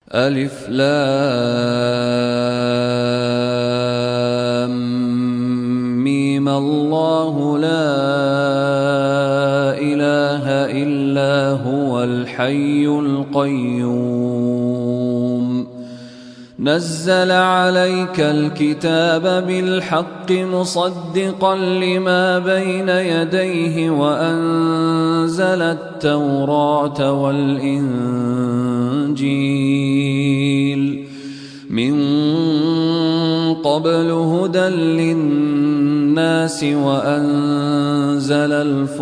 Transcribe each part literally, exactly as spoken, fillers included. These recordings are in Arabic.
ألف لام ميم الله لا إله إلا هو الحي القيوم نزل عليك الكتاب بالحق مصدقا لما بين يديه وأنزل التوراة والإنجيل من قبل هدى للناس وأنزل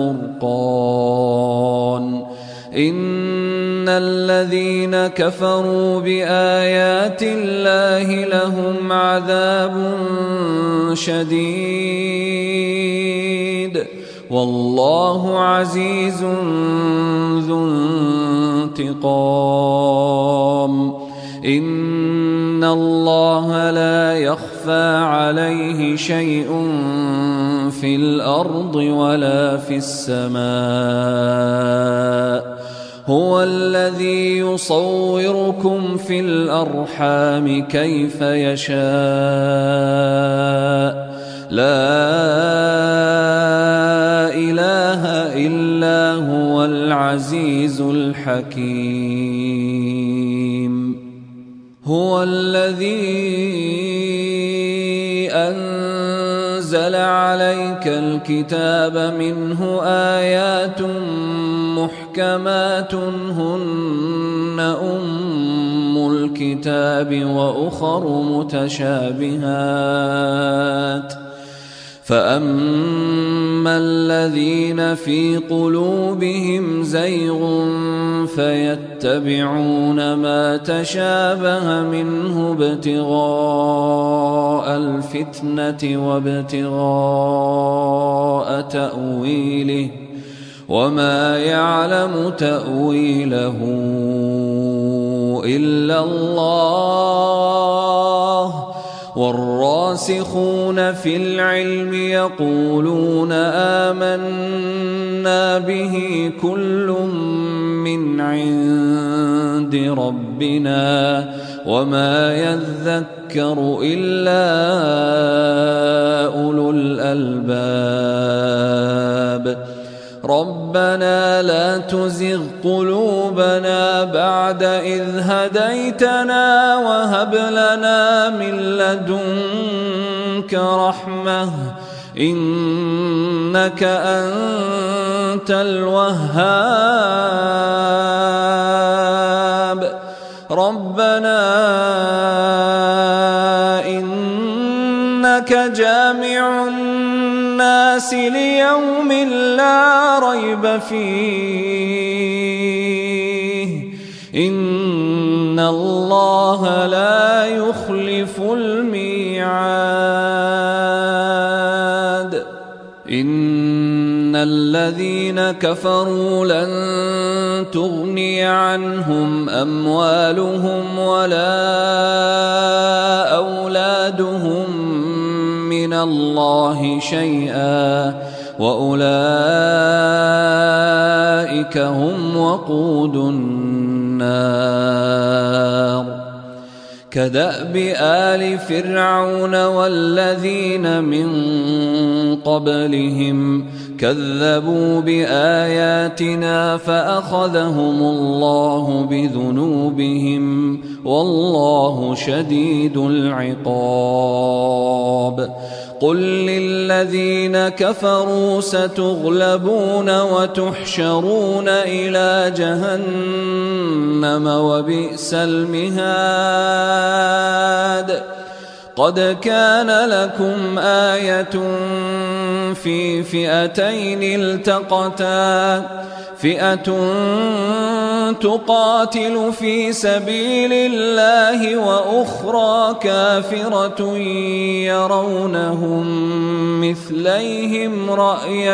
الفرقان إن الذين كفروا بآيات الله لهم عذاب شديد والله عزيز ذو انتقام إن الله لا يخفى عليه شيء في الأرض ولا في السماء هو الذي يصوركم في الأرحام كيف يشاء لا إله إلا هو العزيز الحكيم هو الذي أنزل عليك الكتاب منه آيات محكمات هن أم الكتاب وأخر متشابهات فأما الذين في قلوبهم زيغ فيتبعون ما تشابه منه ابتغاء الفتنة وابتغاء تأويله وما يعلم تأويله إلا الله والراسخون في العلم يقولون آمنا به كل من عند ربنا وما يذكر إلا أولو الألباب ربنا لا تزغ قلوبنا بعد إذ هديتنا وهب لنا من لدنك رحمة إنك أنت الوهاب ربنا إنك جامع الناس ليوم لا ريب فيه إن الله لا يخلف الميعاد إن الذين كفروا لن تغني عنهم أموالهم ولا أولادهم من الله شيئا وأولئك هم وقود النار كدأب آل فرعون والذين من قبلهم كذبوا بآياتنا فأخذهم الله بذنوبهم والله شديد العقاب قل للذين كفروا ستغلبون وتحشرون إلى جهنم وبئس المهاد قد كان لكم آية في فئتين التقتا فئة تقاتل في سبيل الله وأخرى كافرة يرونهم مثليهم رأي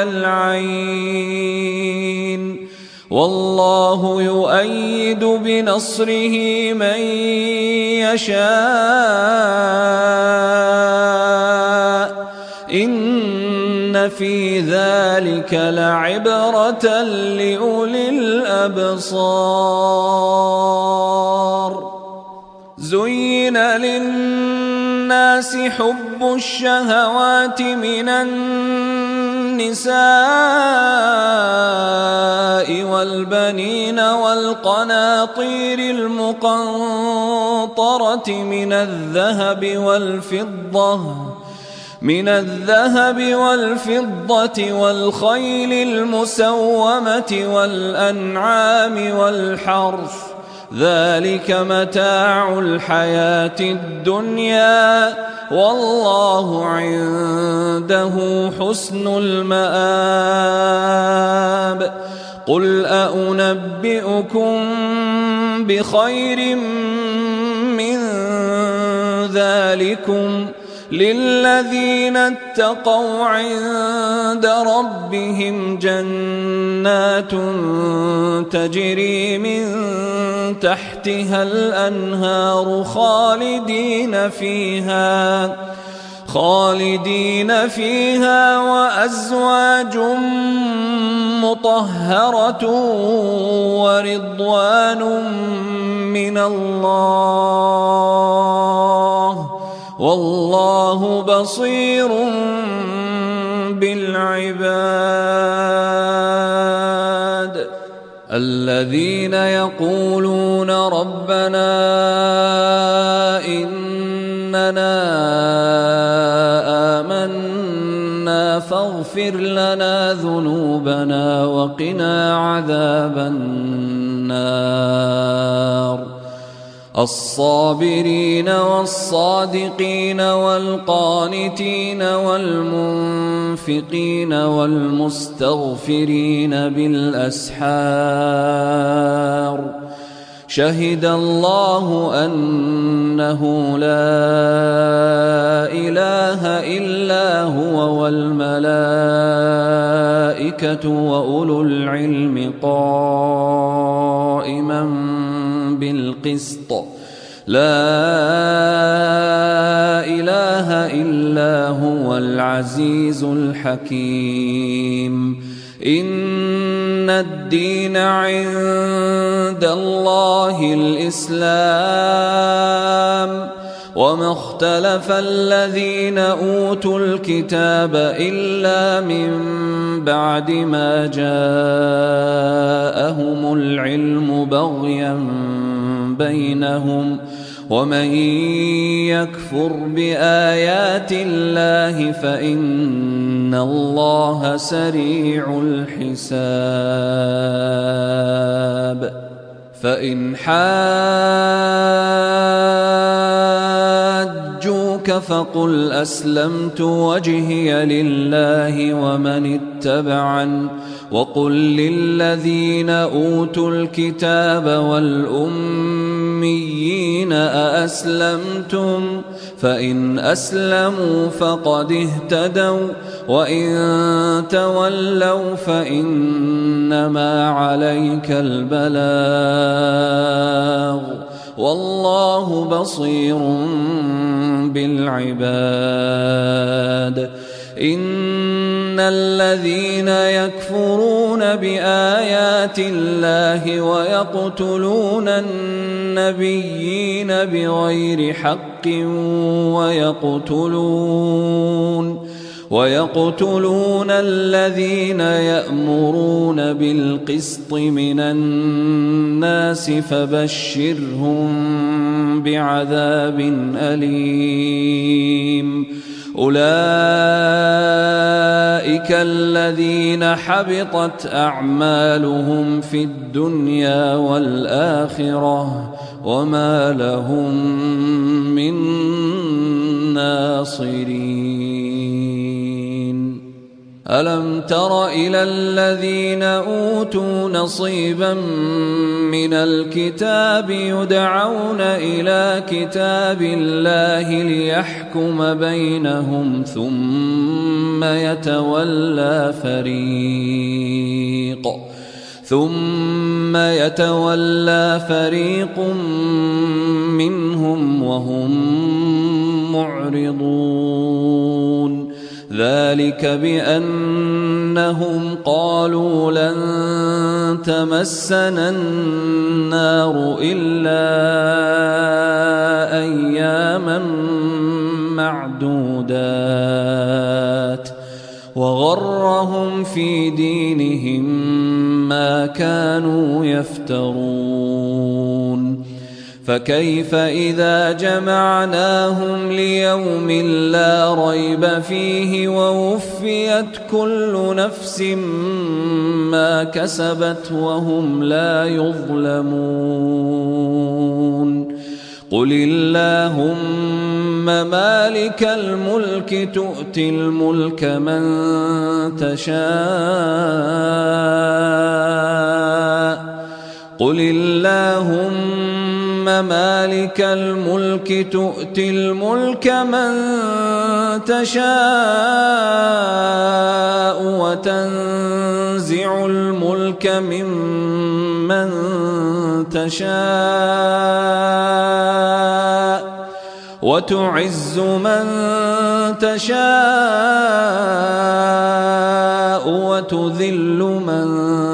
العين والله يؤيد بنصره من يشاء إن في ذلك لعبرة لأولي الأبصار زين للناس حب الشهوات من النساء والبنين والقناطير المقنطرة من الذهب والفضة من الذهب والفضة والخيل المسومة والأنعام والحرث، ذلك متاع الحياة الدنيا، والله عنده حسن المآب. قل أنبئكم بخير من ذلكم للذين اتقوا عند ربهم جنات تجري من تحتها الأنهار خالدين فيها خالدين فيها وأزواج مطهرة ورضوان من الله، والله بصير بالعباد. الذين يقولون ربنا إننا آمنا فاغفر لنا ذنوبنا وقنا عذاب النار. الصابرين والصادقين والقانتين والمنفقين والمستغفرين بالأسحار. شهد الله أنه لا إله إلا هو والملائكة وأولو العلم قائما بالقسط، لا إله إلا هو العزيز الحكيم. إن الدين عند الله الإسلام، وما اختلف الذين أوتوا الكتاب إلا من بعد ما جاءهم العلم بغيا بينهم، ومن يكفر بآيات الله فإن الله سريع الحساب. فإن حاجوك فقل أسلمت وجهي لله ومن اتبعن، وقل للذين أوتوا الكتاب والأميين أأسلمتم؟ فإن أسلموا فقد اهتدوا، وإن تولوا فإنما عليك البلاغ، والله بصير بالعباد. إن الذين يكفرون بآيات الله ويقتلون النبيين بغير حق ويقتلون ويقتلون الذين يأمرون بالقسط من الناس فبشرهم بعذاب أليم. أولئك الذين حبطت أعمالهم في الدنيا والآخرة وما لهم من ناصرين. ألم تر إلى الذين أوتوا نصيبا من الكتاب يدعون إلى كتاب الله ليحكم بينهم ثم يتولى فريق ثم يتولى فريق منهم وهم معرضون. ذلك بأنهم قالوا لن تمسنا النار إلا وغرهم في دينهم ما كانوا يفترون فكيف إذا جمعناهم ليوم لا ريب فيه ووفيت كل نفس ما كسبت وهم لا يظلمون قل اللهم مالك الملك تؤتي الملك من تشاء قل اللهم مالك الملك تؤتي الملك من تشاء وتنزع الملك ممن تشاء وتعز من تشاء وتذل من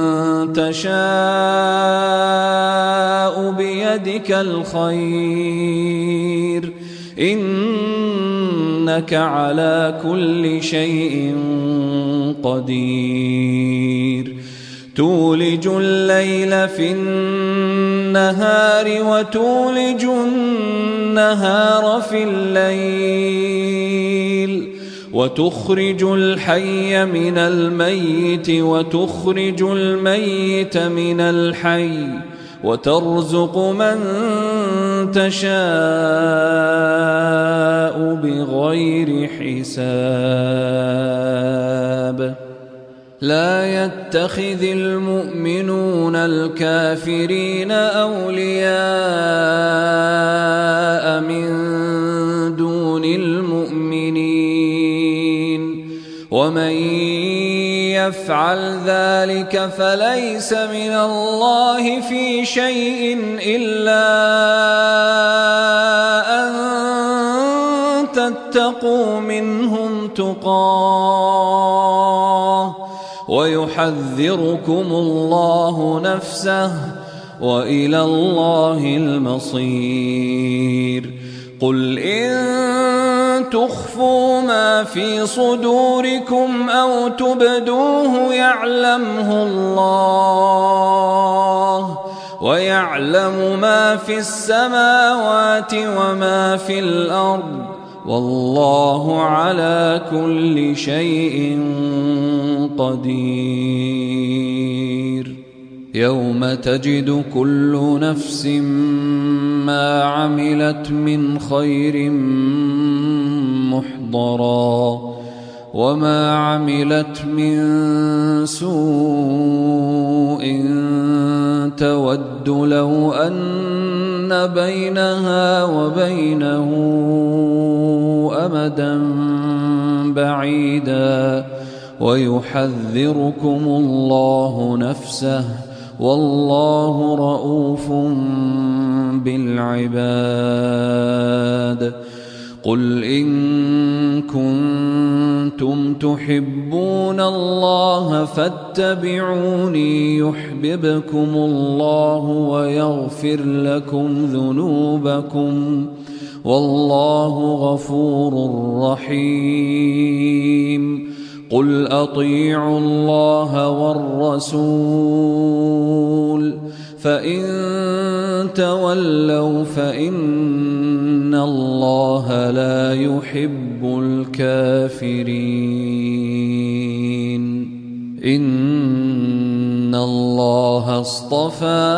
تشاء بيدك الخير إنك على كل شيء قدير تولج الليل في النهار وتولج النهار في الليل وتخرج الحي من الميت وتخرج الميت من الحي وترزق من تشاء بغير حساب لا يتخذ المؤمنون الكافرين أولياء من دون المؤمنين ومن يفعل ذلك فليس من الله في شيء إلا أن تتقوا منهم تقاه ويحذركم الله نفسه وإلى الله المصير قل إن تخفوا ما في صدوركم أو تبدوه يعلمه الله ويعلم ما في السماوات وما في الأرض والله على كل شيء قدير يوم تجد كل نفس ما عملت من خير محضرا وما عملت من سوء تود لو أن بينها وبينه أمدا بعيدا ويحذركم الله نفسه والله رؤوف بالعباد قل إن كنتم تحبون الله فاتبعوني يحببكم الله ويغفر لكم ذنوبكم والله غفور رحيم قل أطيعوا الله والرسول فإن تولوا فإن الله لا يحب الكافرين إن الله اصطفى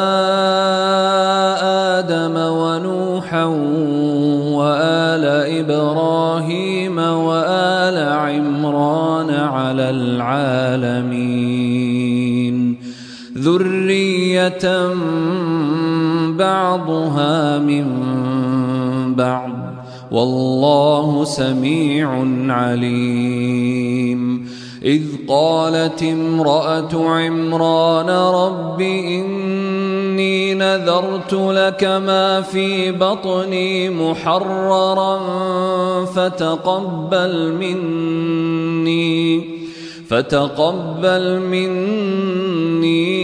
آدم ونوحا وآل إبراهيم وآل عمران على العالمين ذرية بعضها من بعض والله سميع عليم إذ قالت امرأة عمران رب إني نذرت لك ما في بطني محررا فتقبل مني فتقبل مني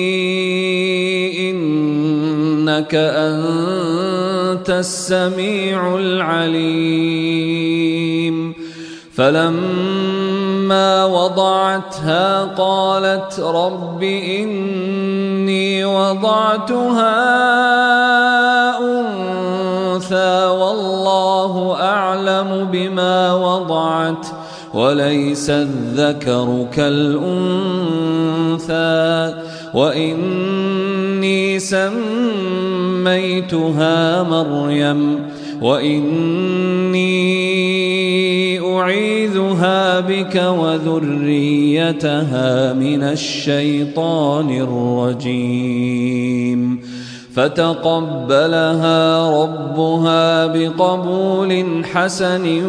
إنك أنت السميع العليم فلما فلما وضعتها قالت رب إني وضعتها أنثى والله أعلم بما وضعت وليس الذكر كالأنثى وإني سميتها مريم وإني أعيذها بك وذريتها من الشيطان الرجيم فتقبلها ربها بقبول حسن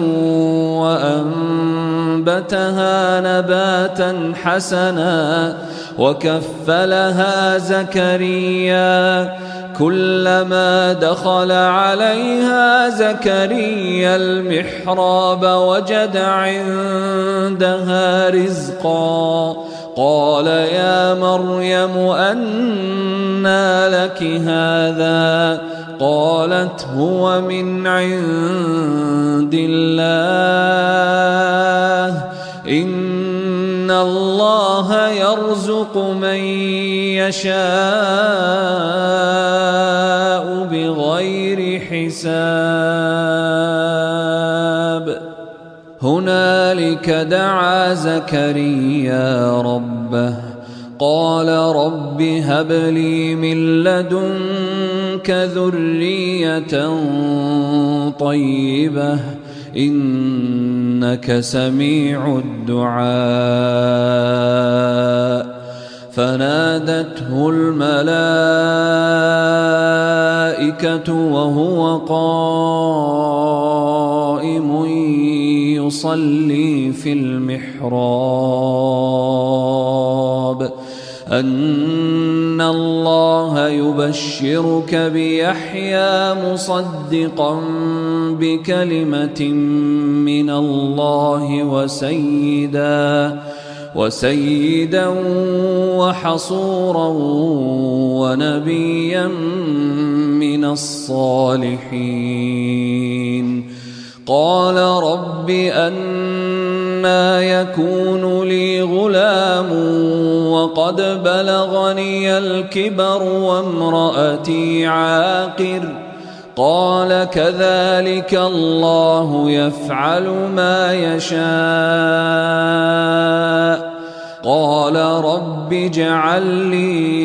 وأنبتها نباتا حسنا وكفلها زكريا كلما دخل عليها زكريا المحراب وجد عندها رزقا قال يا مريم أنى لك هذا قالت هو من عند الله إن الله يرزق من يشاء بغير حساب هنالك دعا زكريا ربه قال رب هب لي من لدنك ذرية طيبة إنك سميع الدعاء فنادته الملائكة وهو قائم يصلي في المحراب أن الله يبشرك بيحيى مصدقا بكلمة من الله وسيدا وسيدا وحصورا ونبيا من الصالحين قال رب أنى يكون لي غلام وقد بلغني الكبر وامرأتي عاقر قال كذلك الله يفعل ما يشاء قال رب اجعل لي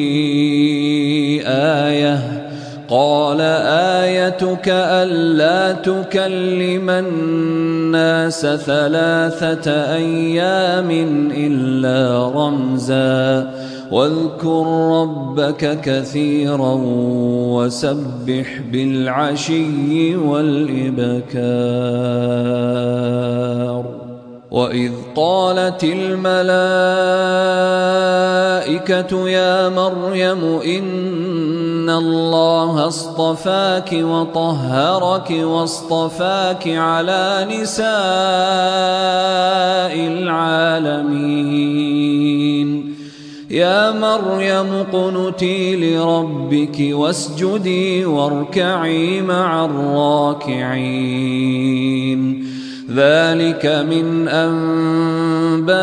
آية قال آيتك ألا تكلم الناس ثلاثة أيام إلا رمزا واذكر ربك كثيرا وسبح بالعشي والإبكار وإذ قالت الملائكة يا مريم إن الله اصطفاك وطهرك واصطفاك على نساء العالمين يا مريم اقنتي لربك واسجدي واركعي مع الراكعين ذلك من أنباء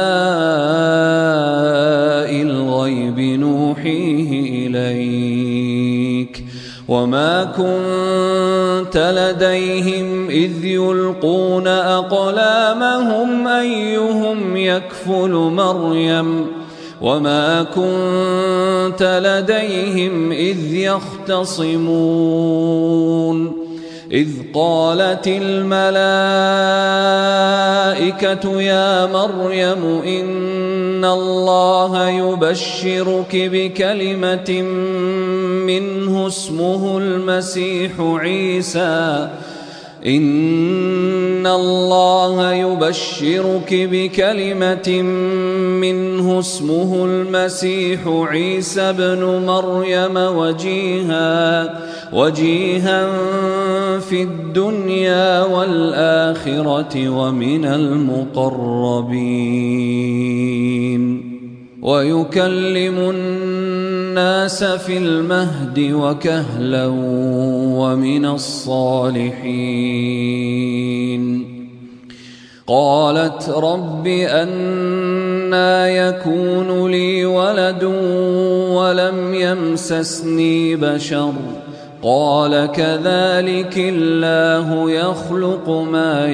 الغيب نوحيه إليك وما كنت لديهم إذ يلقون أقلامهم أيهم يكفل مريم وما كنت لديهم إذ يختصمون إذ قالت الملائكة يا مريم إن الله يبشرك بكلمة منه اسمه المسيح عيسى إن الله يبشرك بكلمة منه اسمه المسيح عيسى بن مريم وجيها وجيها في الدنيا والآخرة ومن المقربين ويكلم الناس في المهد وكهلا ومن الصالحين قالت رب أنى يكون لي ولد ولم يمسسني بشر قال كذلك الله يخلق ما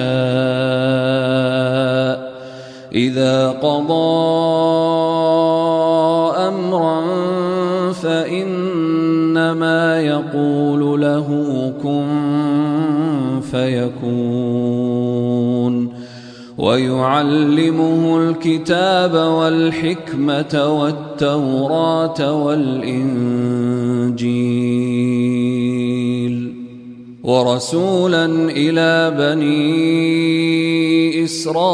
يشاء إذا قضى أمرا فإنما يقول له كن فيكون ويعلمه الكتاب والحكمة والتوراة والإنجيل ورسولا إلى بني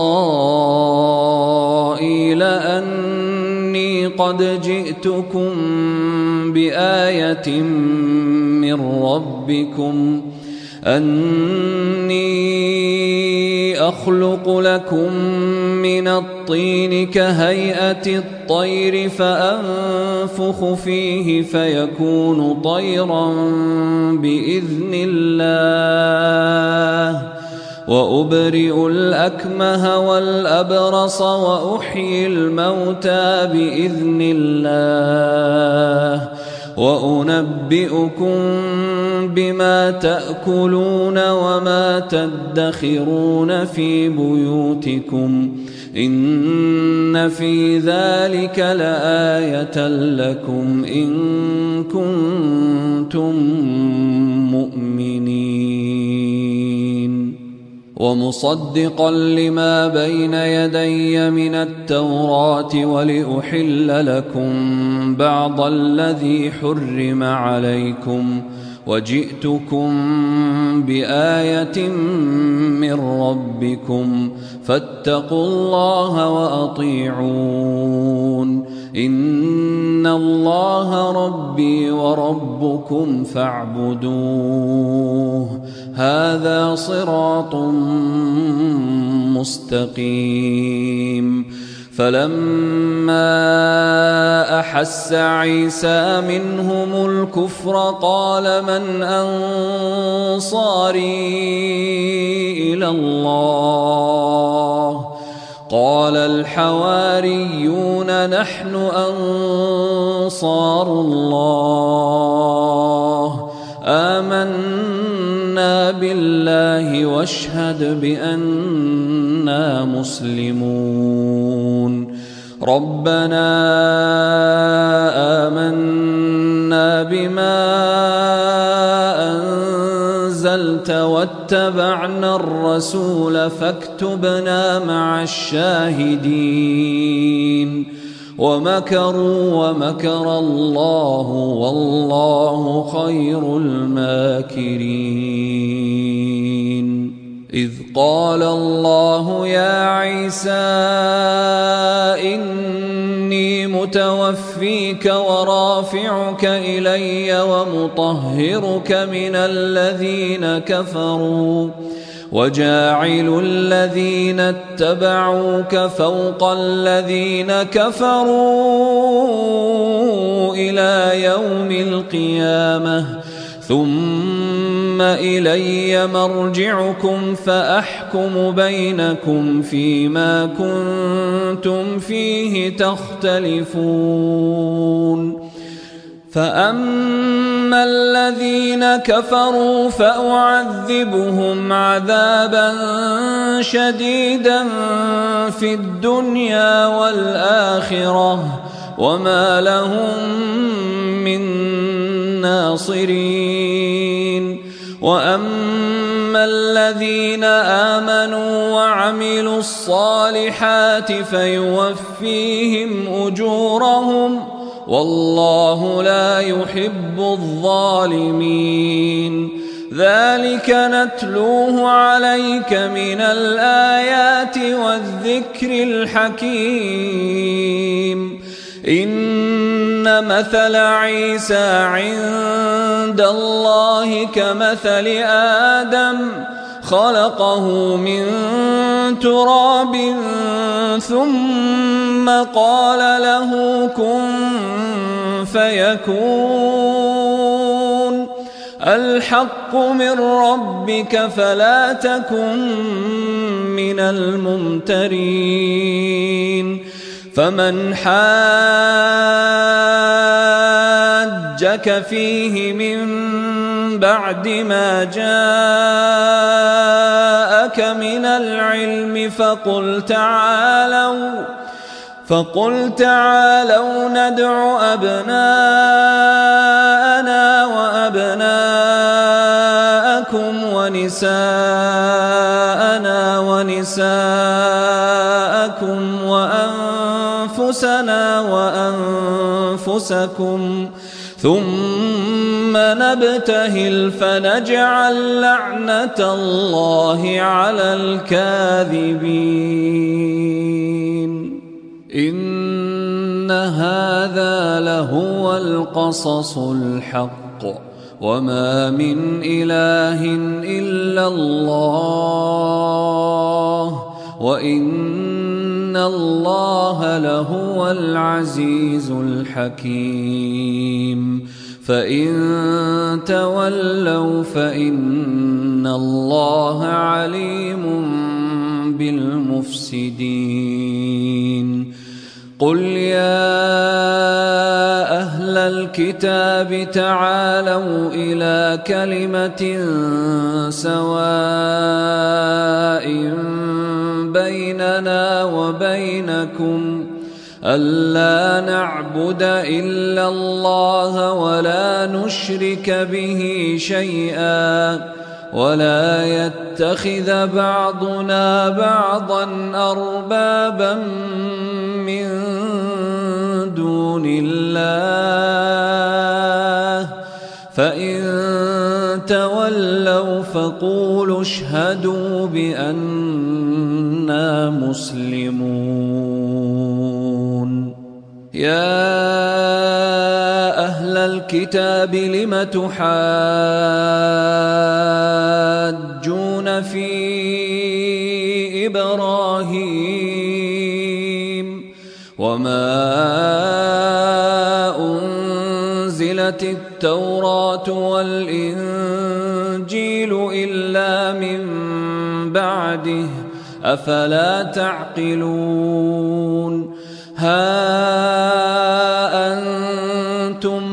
إسرائيل أني قد جئتكم بآية من ربكم أني أخلق لكم من الطين كهيئة الطير فأنفخ فيه فيكون طيرا بإذن الله وأبرئ الأكمه والأبرص وأحيي الموتى بإذن الله وأنبئكم بما تأكلون وما تدخرون في بيوتكم إن في ذلك لآية لكم إن كنتم مؤمنين ومصدقا لما بين يدي من التوراة ولأحل لكم بعض الذي حرم عليكم وجئتكم بآية من ربكم فاتقوا الله وأطيعون إن الله ربي وربكم فاعبدوه هذا صراط مستقيم فلما أحس عيسى منهم الكفر قال من أنصاري إلى الله قال الحواريون نحن أنصار الله آمنا بالله واشهد بأننا مسلمون ربنا آمنا بما أنزلت واتبعنا الرسول فاكتبنا مع الشاهدين ومكروا ومكر الله والله خير الماكرين إذ قال الله يا عيسى إني متوفيك ورافعك إلي ومطهرك من الذين كفروا وجاعل الذين اتبعوك فوق الذين كفروا إلى يوم القيامة ثم إلي مرجعكم فأحكم بينكم فيما كنتم فيه تختلفون فأما الذين كفروا فأعذبهم عذابا شديدا في الدنيا والآخرة وما لهم من ناصرين وأما الذين آمنوا وعملوا الصالحات فيوفيهم أجورهم والله لا يحب الظالمين ذلك نتلوه عليك من الآيات والذكر الحكيم إن مثل عيسى عند الله كمثل آدم خلقه من تراب ثم قال له كن فيكون الحق من ربك فلا تكن من الممترين. فمن حاجك فيه من بعد ما جاءك من العلم فقل تعالوا فقل تعالوا ندع أبناءنا وأبناءكم ونساءنا ونساءكم وأنفسنا وأنفسكم ثم نبتهل فنجعل لعنة الله على الكاذبين. إن هذا لهو القصص الحق وما من إله إلا الله وإن الله لهو العزيز الحكيم. فإن تولوا فإن الله عليم بالمفسدين. قل يا أهل الكتاب تعالوا إلى كلمة سواء بيننا وبينكم ألا نعبد إلا الله ولا نشرك به شيئا ولا يتخذ بعضنا بعضا أربابا من دون الله فإن تولوا فقولوا اشهدوا بأننا مسلمون. يا أهل الكتاب لم تحاجون في إبراهيم وما أنزلت التوراة والإنجيل إلا من بعده أفلا تعقلون. ها أنتم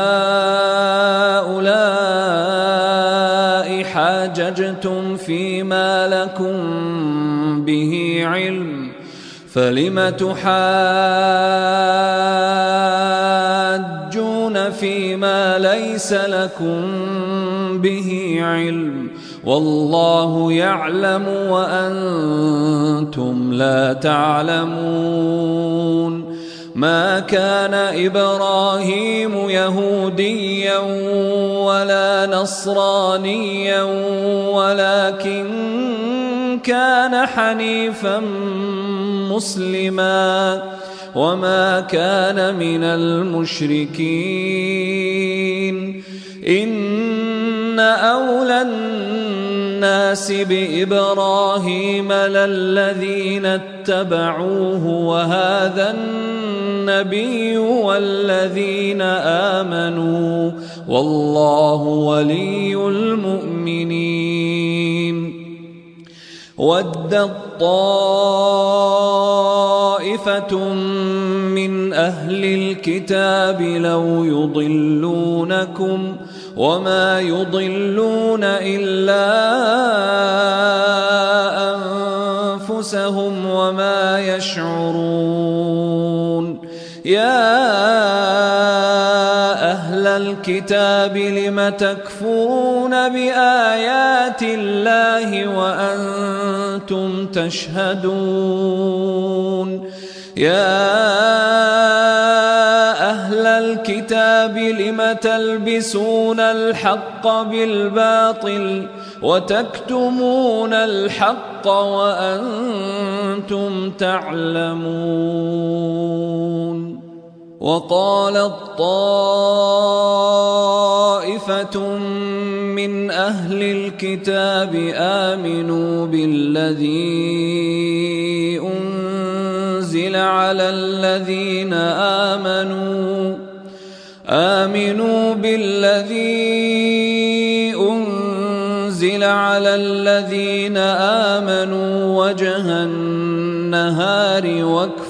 هؤلاء حاججتم فيما لكم به علم فلم تحاجون فيما ليس لكم به علم والله يعلم وأنتم لا تعلمون. ما كان إبراهيم يهوديا ولا نصرانيا ولكن كان حنيفا مسلما وما كان من المشركين. إن أولى الناس بإبراهيم للذين اتبعوه وهذا النبي والذين آمنوا والله ولي المؤمنين. ودت طائفة من أهل الكتاب لو يضلونكم وما يضلون إلا أنفسهم وما يشعرون. يا أهل الكتاب لم تكفرون بآيات الله وأنتم تشهدون. يا أهل الكتاب لم تلبسون الحق بالباطل وتكتمون الحق وأنتم تعلمون. وقالت طائفة من أهل الكتاب آمنوا بالذي أنزل على الذين آمنوا آمنوا بالذي أنزل على الذين آمنوا وجه النهار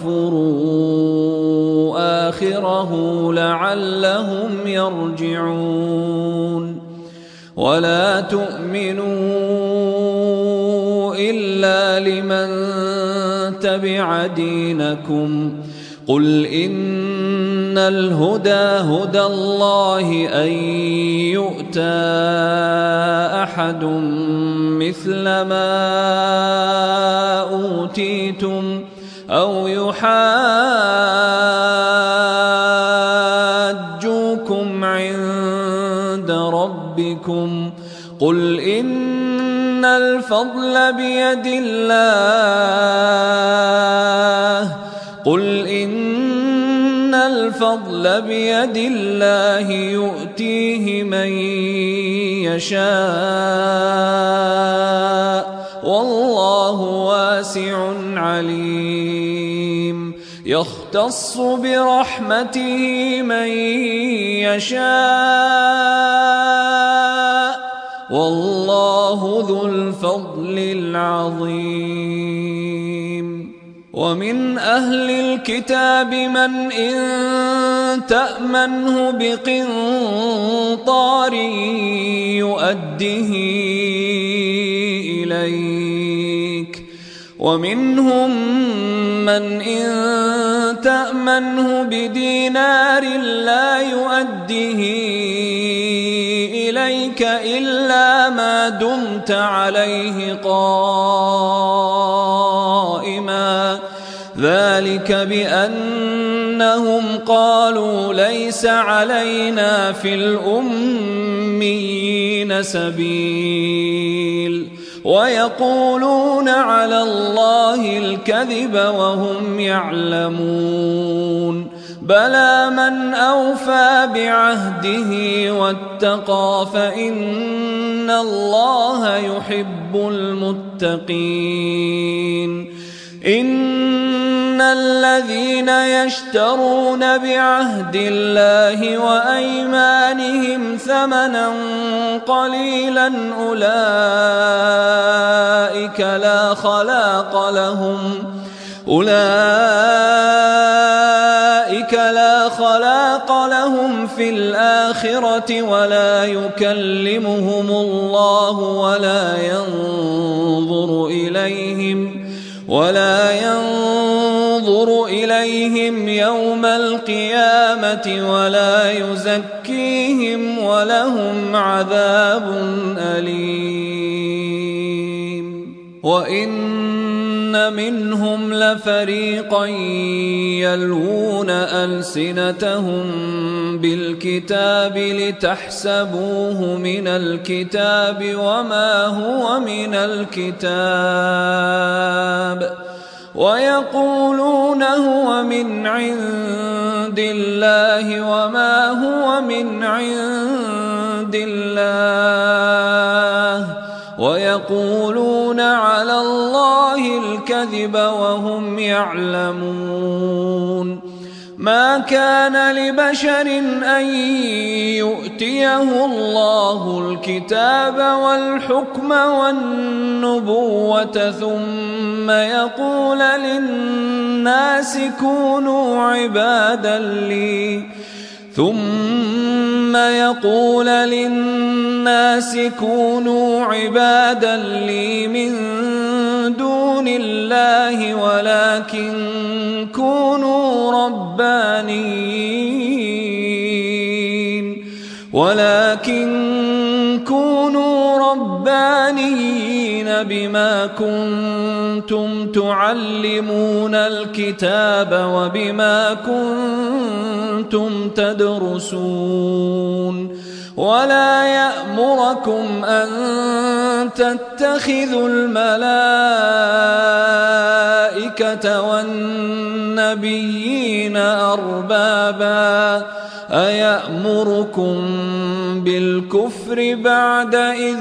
واكفروا آخره لعلهم يرجعون ولا تؤمنوا إلا لمن تبع دينكم قل إن الهدى هدى الله أن يؤتى أحد مثل ما أوتيتم أو يحاجوكم عند ربكم قل إن الفضل بيد الله قل إن الفضل بيد الله يؤتيه من يشاء والله واسع عليم يختص برحمته من يشاء والله ذو الفضل العظيم ومن أهل الكتاب من إن تأمنه بقنطار يؤده إليك ومنهم من إن تأمنه بدينار لا يؤده إليك إلا ما دمت عليه قائما ذلك بأنهم قالوا ليس علينا في الأميين سبيل ويقولون على الله الكذب وهم يعلمون بلى من أوفى بعهده واتقى فإن الله يحب المتقين إن الذين يشترون بعهد الله وأيمانهم ثمنا قليلا أولئك لا خلاق لهم أولئك لا خلاق لهم في الآخرة ولا يكلمهم الله ولا ينظر إليهم ولا ينظر إليهم يوم القيامة ولا يزكيهم ولهم عذاب أليم وإن منهم لفريقا يلوون ألسنتهم بالكتاب لتحسبوه من الكتاب وما هو من الكتاب ويقولون هو من عند الله وما هو من عند الله ويقولون على الله الكذب وهم يعلمون ما كان لبشر أن يؤتيه الله الكتاب والحكم والنبوة ثم يقول للناس كونوا عبادا لي ثم يقول للناس كونوا عبادا لي من دون الله ولكن كونوا ربانيين ولكن كونوا ربانيين بما كنتم تعلمون الكتاب وبما كنتم تدرسون ولا يأمركم أن تتخذوا الملائكة والنبيين أربابا أيأمركم بالكفر بعد إذ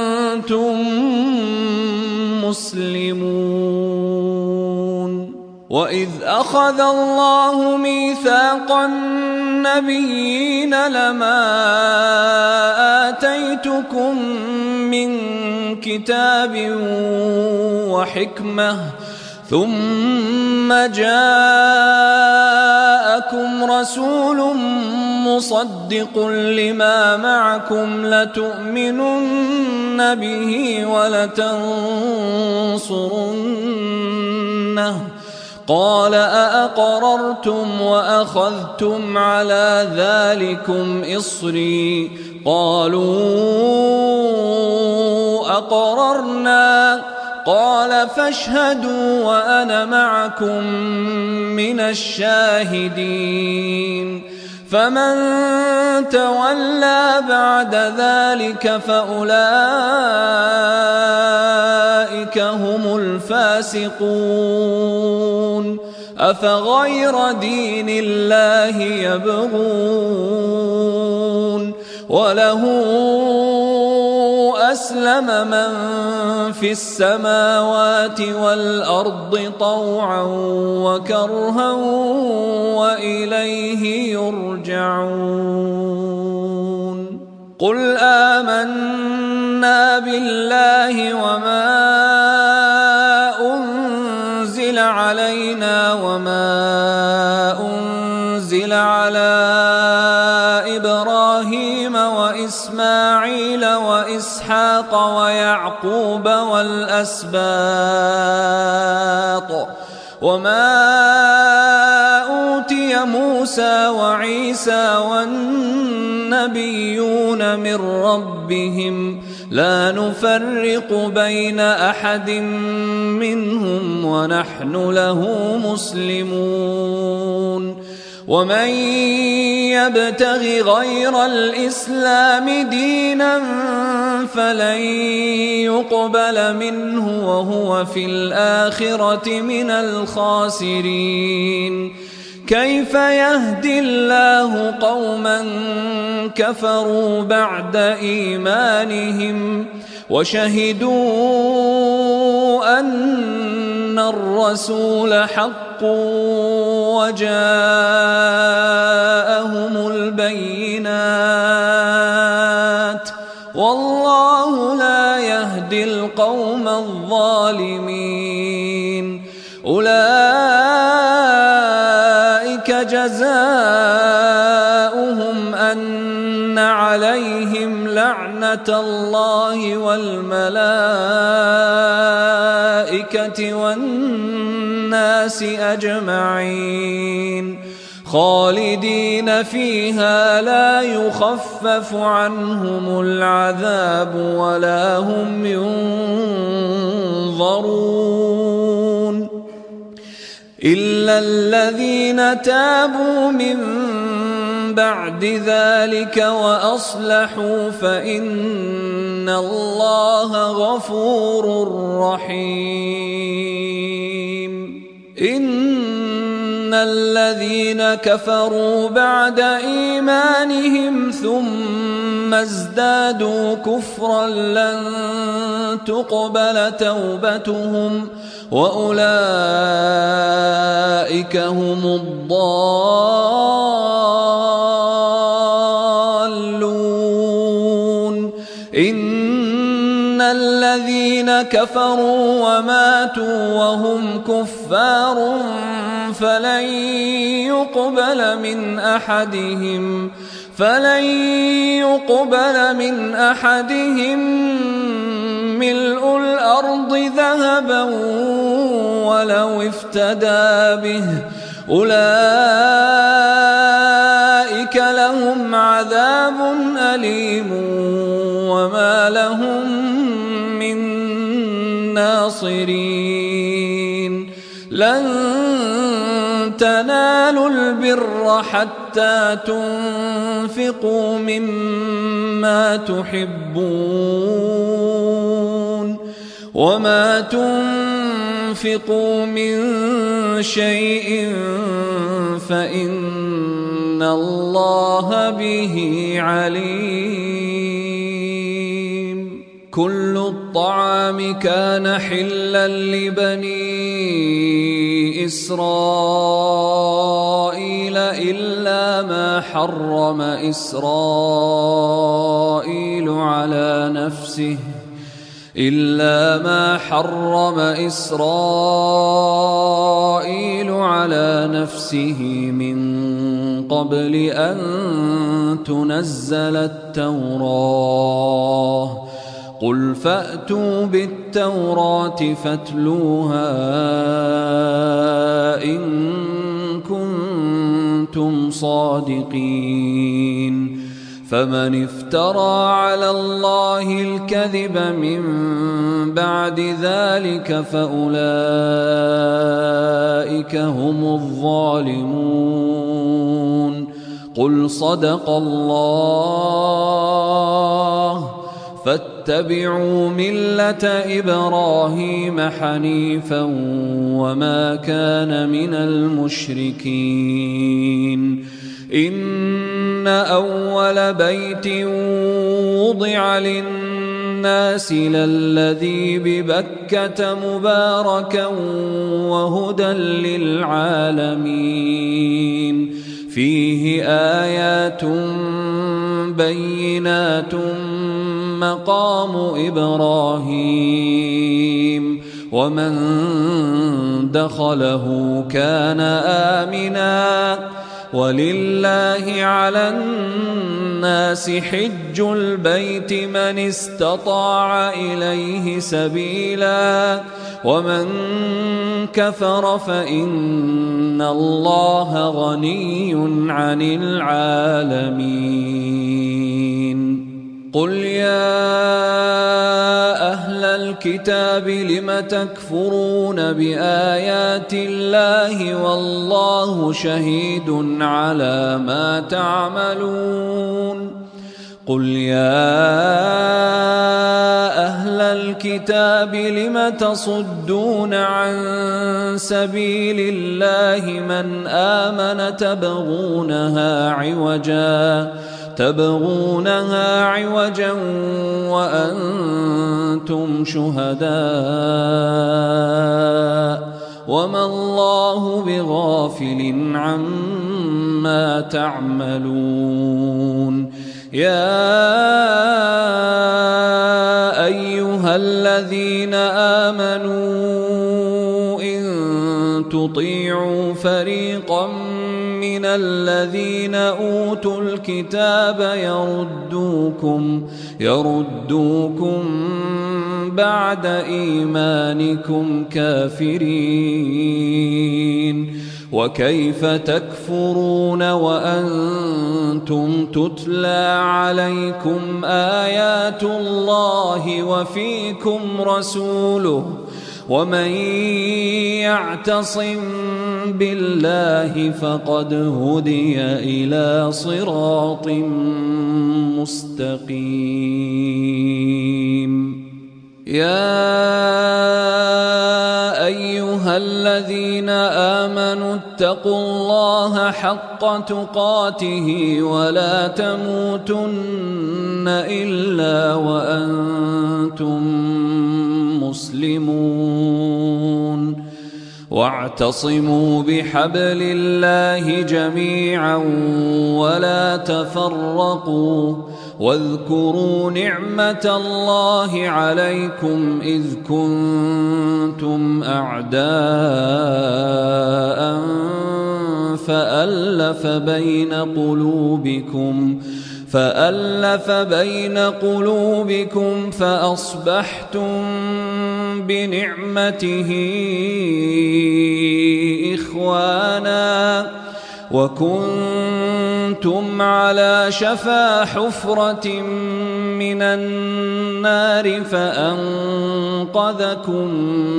أنتم مسلمون وإذ أخذ الله ميثاق النبيين لما آتيتكم من كتاب وحكمة ثم جاءكم رسول مصدق لما معكم لتؤمنن به ولتنصرنه قال أأقررتم وأخذتم على ذلكم إصري قالوا أقررنا قال فاشهدوا وأنا معكم من الشاهدين فمن تولى بعد ذلك فأولئك هم الفاسقون أفغير دين الله يبغون وله أسلم من في السماوات والأرض طوعا وكرها وإليه يرجعون قل آمنا بالله وما أنزل علينا وما أنزل على إبراهيم وإسماعيل وإسحاق ويعقوب والأسباط وما أوتي موسى وعيسى والنبيون من ربهم لا نفرق بين أحد منهم ونحن له مسلمون ومن يبتغ غير الإسلام دينا فلن يقبل منه وهو في الآخرة من الخاسرين كيف يهدي الله قوما كفروا بعد إيمانهم وشهدوا أن الرسول حق وجاءهم البينات والله لا يهدي القوم الظالمين أولئك جزاؤهم أن عليهم لعنة الله والملائكة والناس أجمعين خالدين فيها لا يخفف عنهم العذاب ولا هم ينظرون إلا الذين تابوا من بعد ذلك وأصلحوا فإن الله غفور رحيم إن الذين كفروا بعد إيمانهم ثم ازدادوا كفرا لن تقبل توبتهم وأولئك هم الضالون إن الذين كفروا وماتوا وهم كفار فلن يقبل من أحدهم فلن يقبل من أحدهم ملء الأرض ذهبا ولو افتدى به أولئك لهم عذاب أليم وما لهم من ناصرين لن تنالوا البر حتى تنفقوا مما تحبون وما تنفقوا من شيء فإن الله به عليم كل الطعام كان حلا لبني إسرائيل إلا ما حرم إسرائيل على نفسه إلا ما حرم إسرائيل على نفسه من قبل أن تنزل التوراة قل فأتوا بالتوراة فاتلوها إن كنتم صادقين فمن افترى على الله الكذب من بعد ذلك فأولئك هم الظالمون قل صدق الله فاتبعوا ملة إبراهيم حنيفا وما كان من المشركين إن أول بيت وضع للناس للذي ببكة مباركا وهدى للعالمين فيه آيات بينات مقام إبراهيم ومن دخله كان آمنا ولله على الناس حج البيت من استطاع إليه سبيلا ومن كفر فإن الله غني عن العالمين قل يا أهل الكتاب لم تكفرون بآيات الله والله شهيد على ما تعملون قل يا أهل الكتاب لم تصدون عن سبيل الله من آمن تبغونها عوجا تبغونها عوجا وأنتم شهداء وما الله بغافل عما تعملون يا أيها الذين آمنوا إن تطيعوا فريقا من الذين أوتوا الكتاب يردوكم يردوكم بعد إيمانكم كافرين وكيف تكفرون وأنتم تتلى عليكم آيات الله وفيكم رسوله ومن يعتصم بالله فقد هدي إلى صراط مستقيم يا أيها الذين آمنوا اتقوا الله حق تقاته ولا تموتن إلا وأنتم مسلمون واعتصموا بحبل الله جميعا ولا تفرقوا واذكروا نعمة الله عليكم إذ كنتم أعداء فألف بين قلوبكم فألف بين قلوبكم فأصبحتم بنعمته إخوانا وكنتم على شفا حفرة من النار فأنقذكم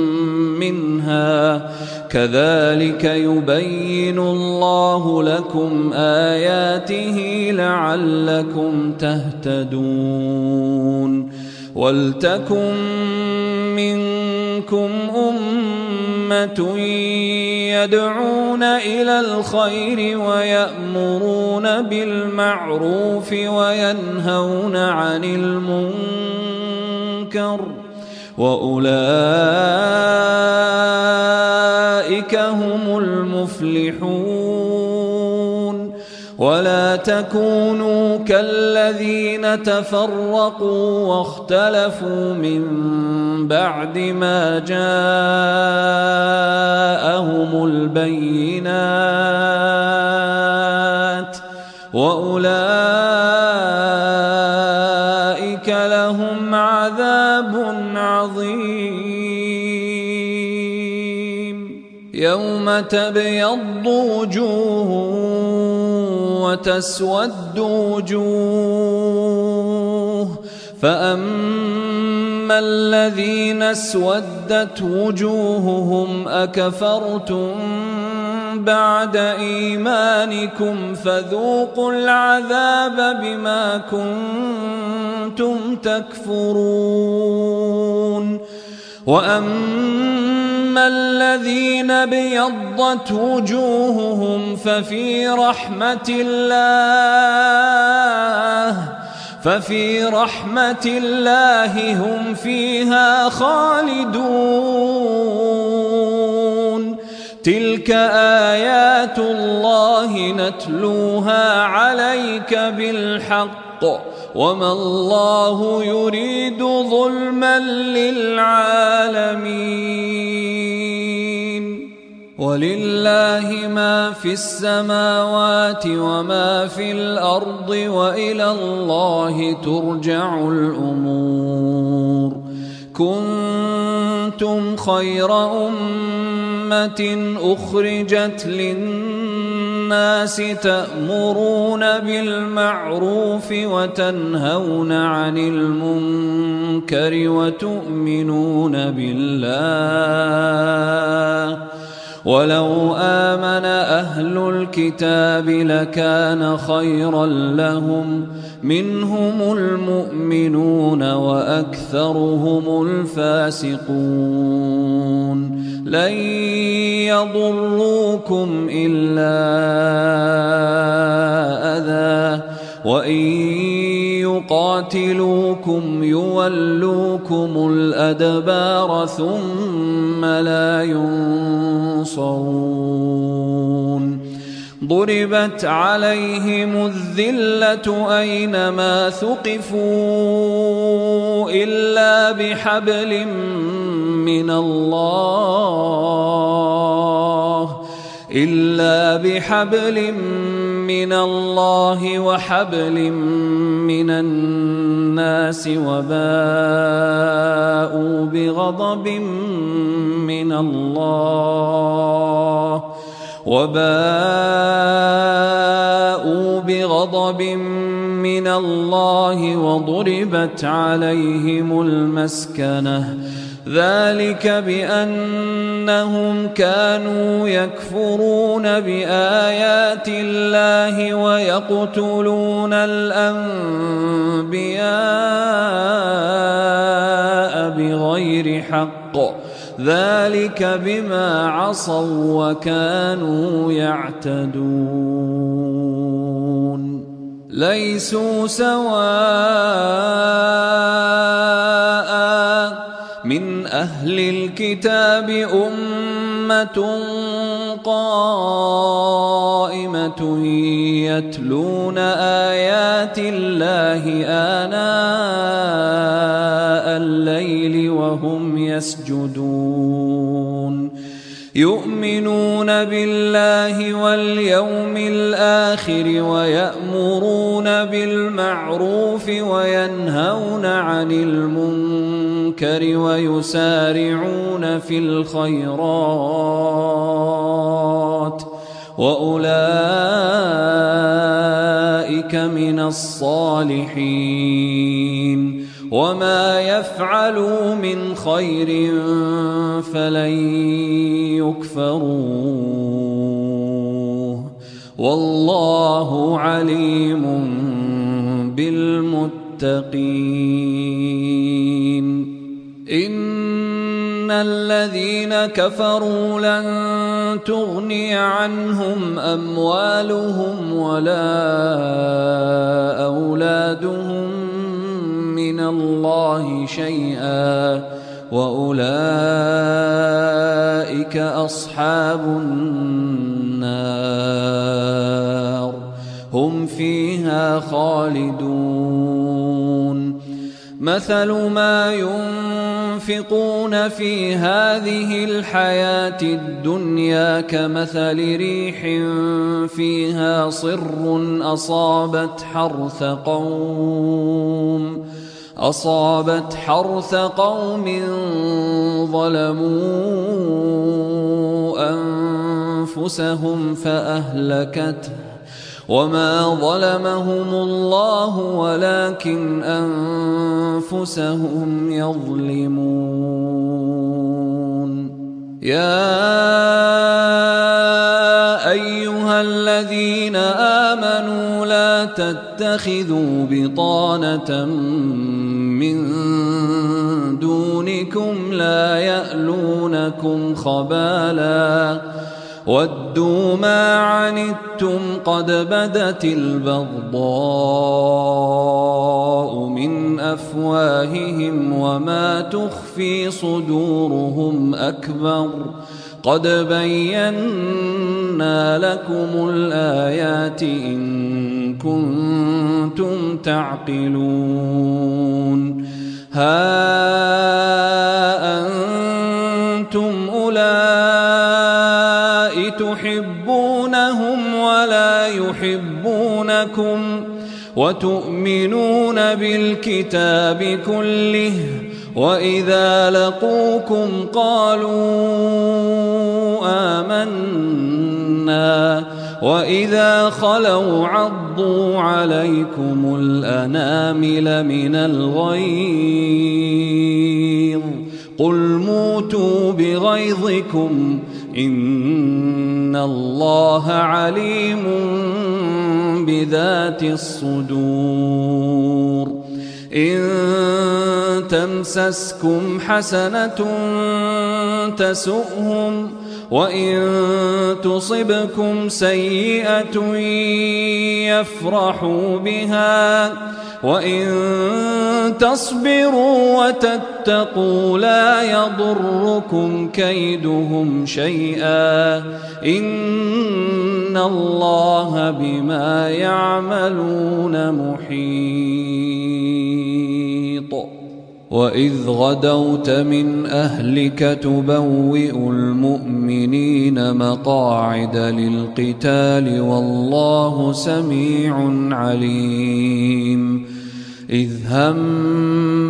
منها كذلك يبين الله لكم آياته لعلكم تهتدون ولتكن منكم أمة يدعون إلى الخير ويأمرون بالمعروف وينهون عن المنكر وأولئك هم المفلحون ولا تكونوا كالذين تفرقوا واختلفوا من بعد ما جاءهم البينات وأولئك لهم عذاب عظيم. يوم تبيض وجوه وتسود وجوه فأما الذين اسودت وجوههم أكفرتم بعد إيمانكم فذوقوا العذاب بما كنتم تكفرون. وأما الذين ابيضت وجوههم ففي رحمة الله ففي رحمة الله هم فيها خالدون. تلك آيات الله نتلوها عليك بالحق وما الله يريد ظلما للعالمين. ولله ما في السماوات وما في الأرض وإلى الله ترجع الأمور. كنتم خير أمة أخرجت للناس تأمرون بالمعروف وتنهون عن المنكر وتؤمنون بالله ولو آمن أهل الكتاب لكان خيرا لهم منهم المؤمنون وأكثرهم الفاسقون. لن يضروكم إلا أذى وإن يقاتلوكم يولوكم الأدبار ثم لا ينصرون. ضربت عليهم الذلة أينما ثقفوا إلا بحبل من الله إلا بحبل من الله وحبل من الناس وباءوا بغضب من الله وباءوا بغضب من الله وضربت عليهم المسكنة ذلك بأنهم كانوا يكفرون بآيات الله ويقتلون الأنبياء بغير حق ذلك بما عصوا وكانوا يعتدون. ليسوا سواء من أهل الكتاب أمة قائمة يتلون آيات الله آناء الليل وهم يسجدون يؤمنون بالله واليوم الآخر ويأمرون بالمعروف وينهون عن المنكر ويسارعون في الخيرات وأولئك من الصالحين وما يفعلوا من خير فلن يكفروه والله عليم بالمتقين. إن الذين كفروا لن تغني عنهم أموالهم ولا أولادهم من الله شيئا وأولئك أصحاب النار فيها خالدون مثل ما ينفقون في هذه الحياة الدنيا كمثل ريح فيها صر أصابت حرث قوم أصابت حرث قوم ظلموا أنفسهم فأهلكته وما ظلمهم الله ولكن أنفسهم يظلمون يا أيها الذين آمنوا لا تتخذوا بطانة من دونكم لا يألونكم خبالا ودوا ما عنتم قد بدت البغضاء من أفواههم وما تخفي صدورهم أكبر قد بينا لكم الآيات إن كنتم تعقلون ها أنتم أولئك تحبونهم ولا يحبونكم وتؤمنون بالكتاب كله وإذا لقوكم قالوا آمنا وإذا خلوا عضوا عليكم الأنامل من الغيظ قل موتوا بغيظكم إن الله عليم بذات الصدور إن تمسسكم حسنة تسؤهم وإن تصبكم سيئة يفرحوا بها وإن تصبروا وتتقوا لا يضركم كيدهم شيئا إن الله بما يعملون محيط وإذ غدوت من أهلك تبوئ المؤمنين مقاعد للقتال والله سميع عليم إذ هم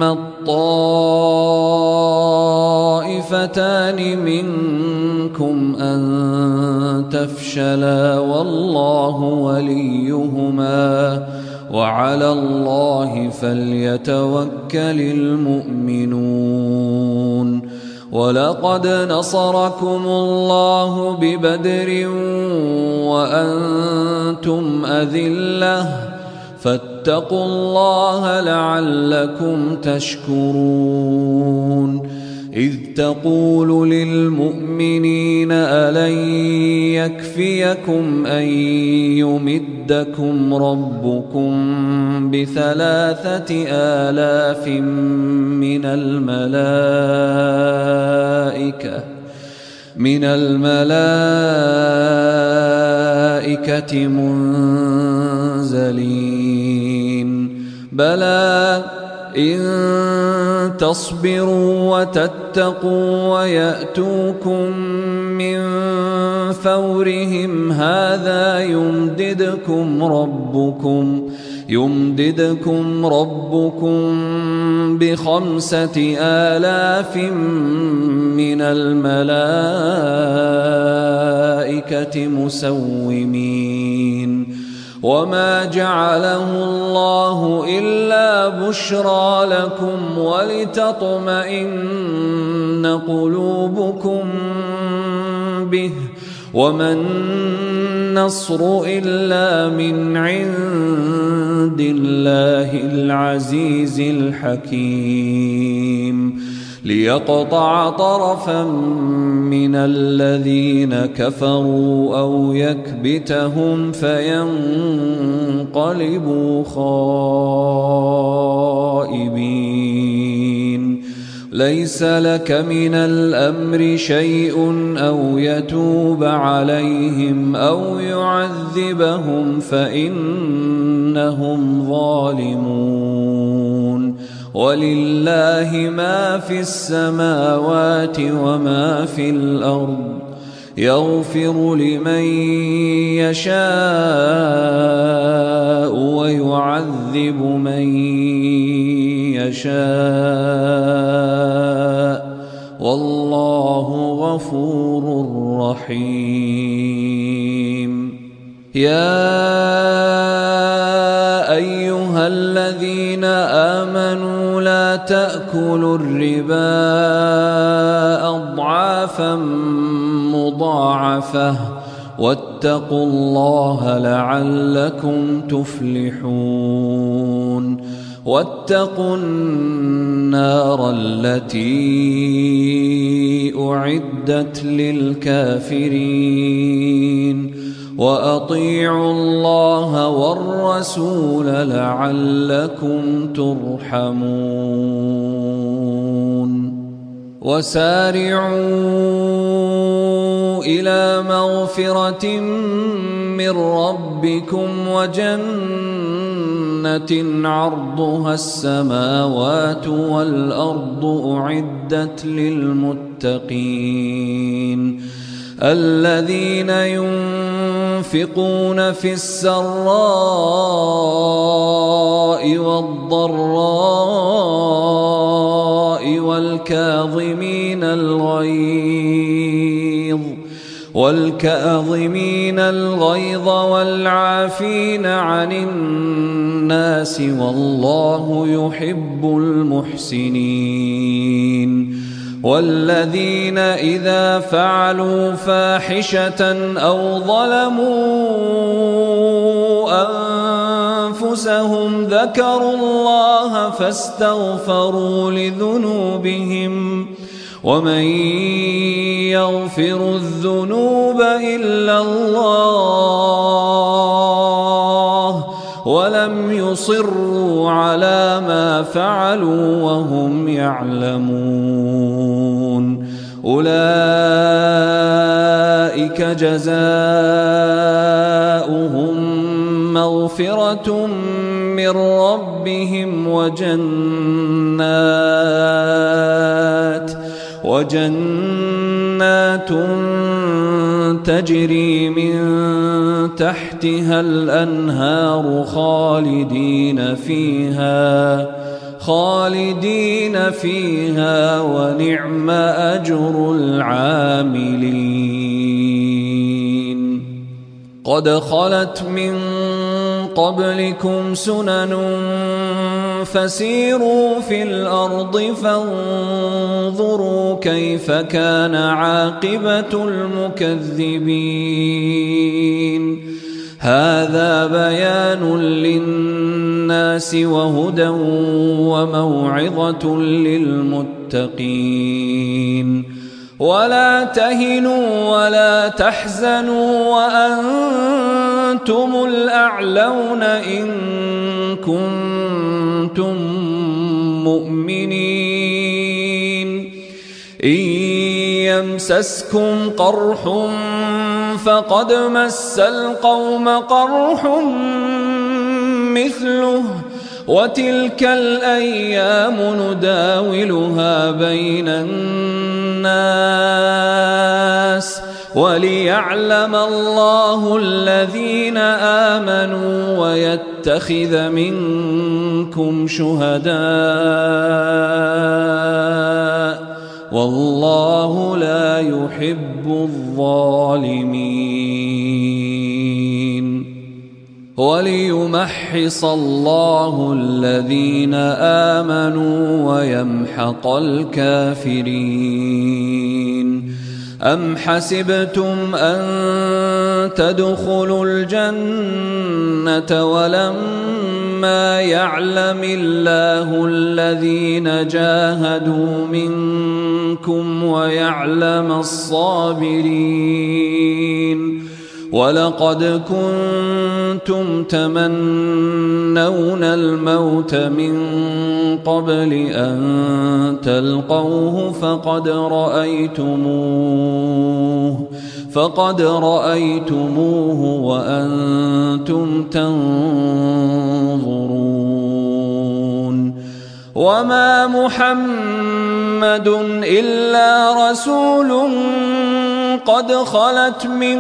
الطائفتان منكم أن تفشلا والله وليهما وعلى الله فليتوكل المؤمنون ولقد نصركم الله ببدر وأنتم أذلة فاتقوا الله لعلكم تشكرون إذ تقول للمؤمنين ألن يكفيكم أن يمدكم ربكم بثلاثة آلاف من الملائكة من الملائكة منزلين بلى إن تصبروا وتتقوا ويأتوكم من فورهم هذا يمددكم ربكم يمددكم ربكم بخمسة آلاف من الملائكة مسومين وما جعله الله إلا بشرى لكم ولتطمئن قلوبكم به وما النصر إلا من عند الله العزيز الحكيم ليقطع طرفا من الذين كفروا أو يكبتهم فينقلبوا خائبين ليس لك من الأمر شيء أو يتوب عليهم أو يعذبهم فإنهم ظالمون ولله ما في السماوات وما في الأرض يغفر لمن يشاء ويعذب من يشاء والله غفور رحيم. يا أيها الذين آمنوا لا تأكلوا الربا أضعافا مضاعفة واتقوا الله لعلكم تفلحون. واتقوا النار التي أعدت للكافرين وأطيعوا الله والرسول لعلكم ترحمون. وسارعوا إلى مغفرة من ربكم وجنة عرضها السماوات والأرض أعدت للمتقين الذين ينفقون في السراء والضراء والكاظمين الغيظ والكاظمين الغيظ والعافين عن الناس والله يحب المحسنين. والذين إذا فعلوا فاحشة أو ظلموا أنفسهم ذكروا الله فاستغفروا لذنوبهم ومن يغفر الذنوب إلا الله ولم يصروا على ما فعلوا وهم يعلمون أولئك جزاؤهم مغفرة من ربهم وجنات وجنات تجري من تحتها الأنهار خالدين فيها خالدين فيها ونعم أجر العاملين. قد خلت من قبلكم سنن فسيروا في الأرض فانظروا كيف كان عاقبة المكذبين. هذا بيان للناس وهدى وموعظة للمتقين. ولا تهنوا ولا تحزنوا وأنتم الأعلون إن كنتم مؤمنين. إن يمسسكم قرح فقد مس القوم قرح مثله وتلك الأيام نداولها بين الناس وليعلم الله الذين آمنوا ويتخذ منكم شهداء والله لا يحب الظالمين. وليمحص الله الذين آمنوا ويمحق الكافرين. أم حسبتم أن تدخلوا الجنة ولما يعلم الله الذين جاهدوا منكم ويعلم الصابرين ولقد كنتم تمنون الموت من قبل أن تلقوه فقد رأيتموه فقد رأيتموه وأنتم تنظرون وما محمد إلا رسول قد خلت من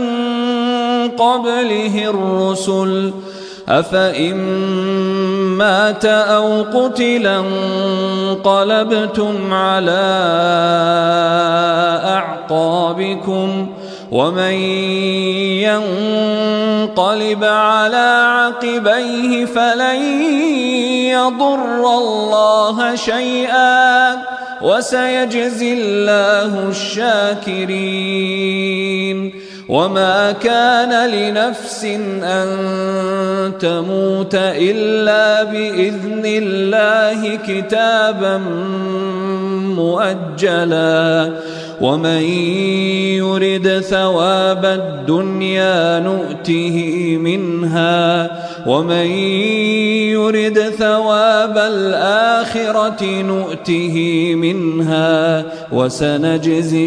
قبله الرسل أفإن مات أو قتل انقلبتم على أعقابكم ومن ينقلب على عقبيه فلن يضر الله شيئا وسيجزي الله الشاكرين وما كان لنفس أن تموت إلا بإذن الله كتابا مؤجلا ومن يرد ثواب الدنيا نؤته منها ومن يرد ثواب الآخرة نؤته منها وسنجزي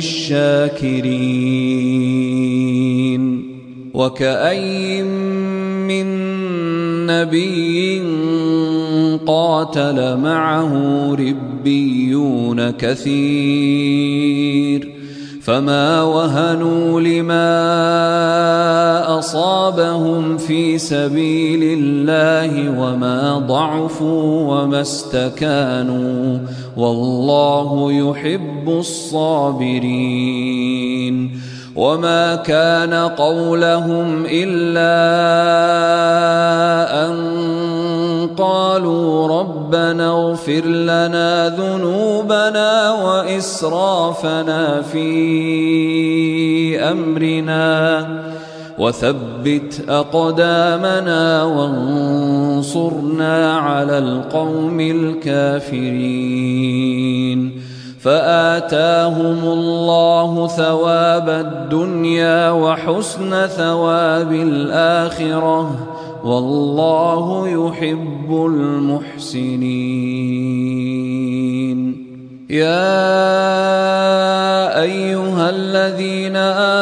الشاكرين وكأين من نبي قاتل معه ربيون كثير فما وهنوا لما أصابهم في سبيل الله وما ضعفوا وما استكانوا والله يحب الصابرين وما كان قولهم إلا أن قالوا ربنا اغفر لنا ذنوبنا وإسرافنا في أمرنا وثبت أقدامنا وانصرنا على القوم الكافرين فآتاهم الله ثواب الدنيا وحسن ثواب الآخرة والله يحب المحسنين يا أيها الذين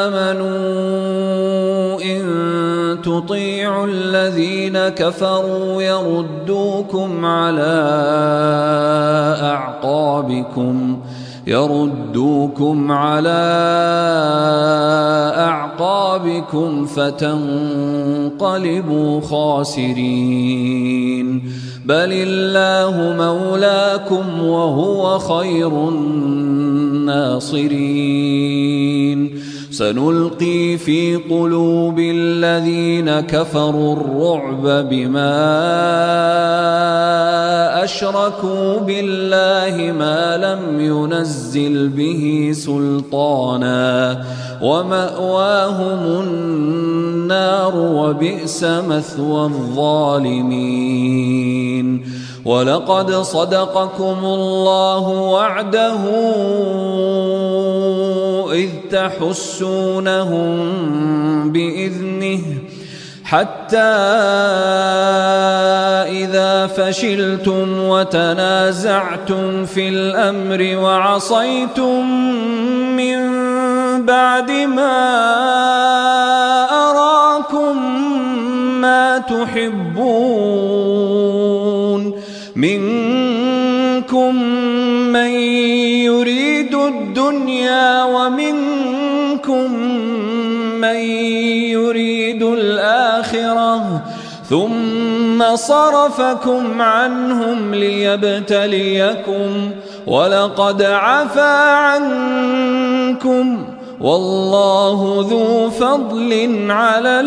آمنوا إن تطيعوا الذين كفروا يردوكم على أعقابكم يردوكم على أعقابكم فتنقلبوا خاسرين بل الله مولاكم وهو خير الناصرين سنلقي في قلوب الذين كفروا الرعب بما أشركوا بالله ما لم ينزل به سلطانا ومأواهم النار وبئس مثوى الظالمين ولقد صدقكم الله وعده إذ تحسونهم بإذنه حتى إذا فشلتم وتنازعتم في الأمر وعصيتم من بعد ما أراكم ما تحبون منكم من يريد الدنيا ومنكم من يريد الآخرة ثم صرفكم عنهم ليبتليكم ولقد عفا عنكم والله ذو فضل على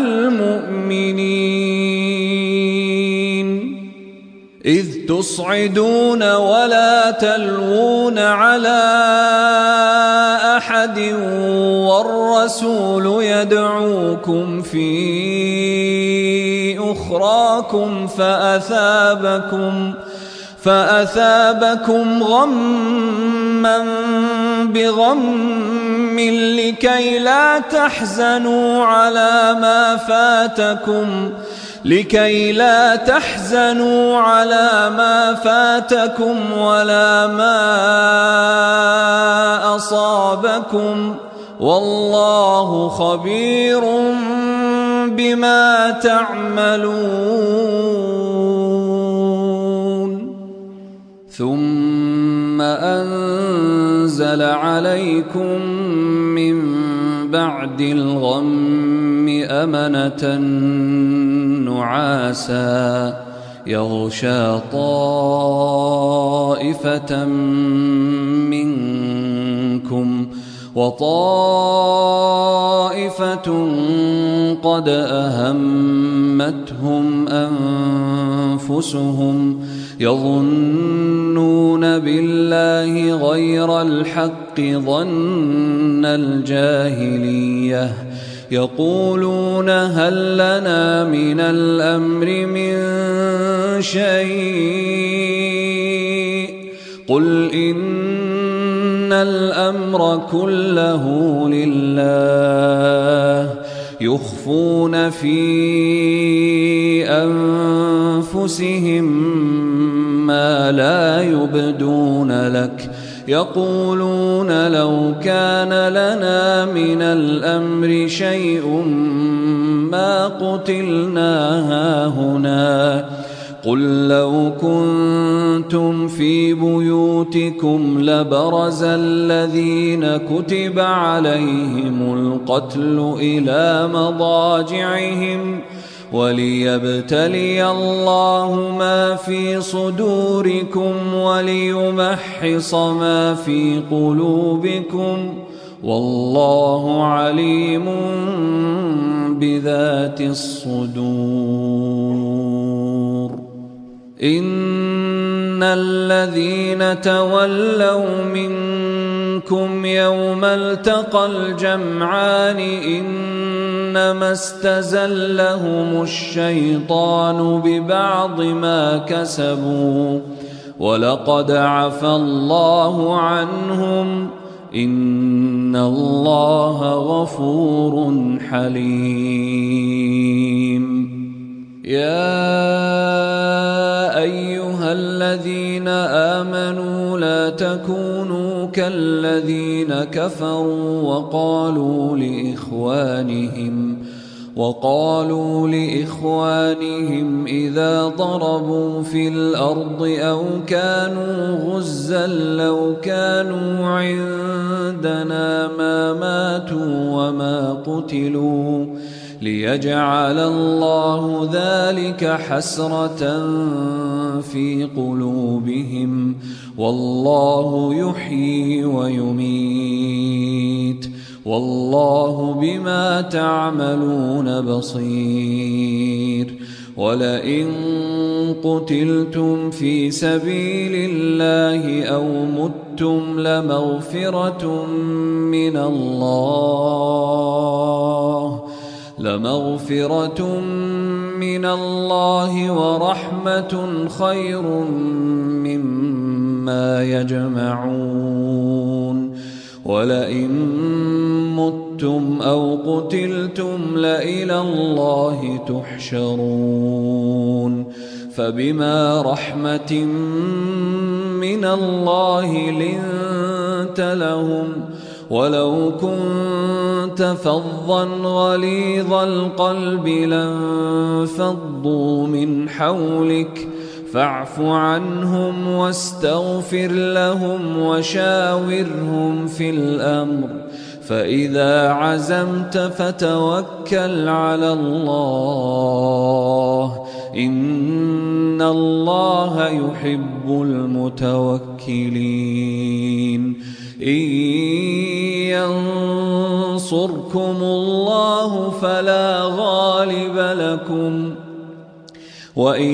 المؤمنين إذ تصعدون ولا تلوون على أحد والرسول يدعوكم في أخراكم فأثابكم فأثابكم غما بغم لكي لا تحزنوا على ما فاتكم لكي لا تحزنوا على ما فاتكم ولا ما أصابكم والله خبير بما تعملون. ثم أنزل عليكم من بعد الغم أمنة نعاسا يغشى طائفة منكم وطائفة قد أهمتهم أنفسهم يظنون بالله غير الحق ظن الجاهلية يقولون هل لنا من الأمر من شيء قل إن الأمر كله لله يخفون في أنفسهم ما لا يبدون لك يقولون لو كان لنا من الأمر شيء ما قتلنا هاهنا قل لو كنتم في بيوتكم لبرز الذين كتب عليهم القتل إلى مضاجعهم وليبتلي الله ما في صدوركم وليمحص ما في قلوبكم والله عليم بذات الصدور. إن الذين تولوا منكم يوم التقى الجمعان إنما استزلهم الشيطان ببعض ما كسبوا ولقد عفى الله عنهم إن الله غفور حليم. يا أيها الذين آمنوا لا تكونوا كالذين كفروا وقالوا لإخوانهم وقالوا لإخوانهم إذا ضربوا في الأرض أو كانوا غزا لو كانوا عندنا ما ماتوا وما قتلوا ليجعل الله ذلك حسرة في قلوبهم والله يحيي ويميت والله بما تعملون بصير. ولئن قتلتم في سبيل الله أو متم لمغفرة من الله لمغفرة من الله ورحمة خير مما يجمعون. ولئن متم أو قتلتم لإلى الله تحشرون. فبما رحمة من الله لنت لهم ولو كنت فظا غليظ القلب لانفضوا من حولك فاعف عنهم واستغفر لهم وشاورهم في الأمر فإذا عزمت فتوكل على الله إن الله يحب المتوكلين. إن ينصركم الله فلا غالب لكم وإن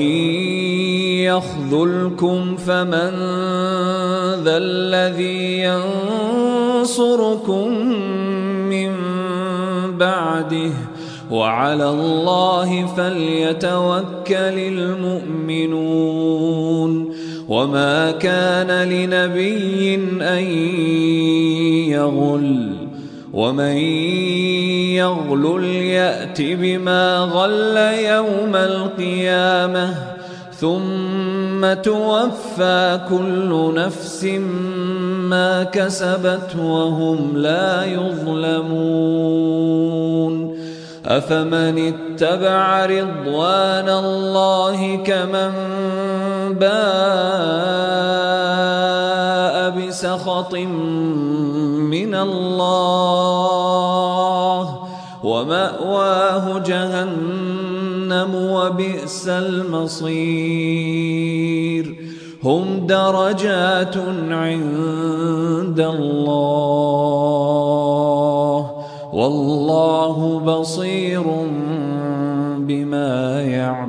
يخذلكم فمن ذا الذي ينصركم من بعده وعلى الله فليتوكل المؤمنون. وما كان لنبي أن يغل ومن يغلل يأت بما غل يوم القيامة ثم توفى كل نفس ما كسبت وهم لا يظلمون أفمن اتبع رضوان الله كمن باء بسخط من الله ومأواه جهنم وبئس المصير هم درجات عند الله والله بصير بما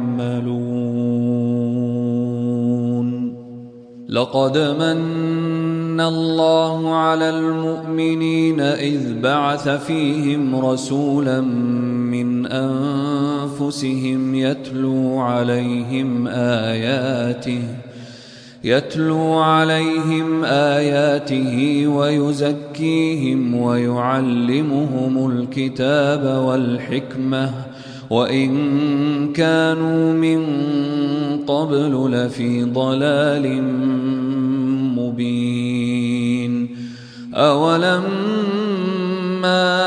يعملون لقد من الله على المؤمنين إذ بعث فيهم رسولا من أنفسهم يتلو عليهم آياته يتلو عليهم آياته ويزكيهم ويعلمهم الكتاب والحكمة وإن كانوا من قبل لفي ضلال مبين أولما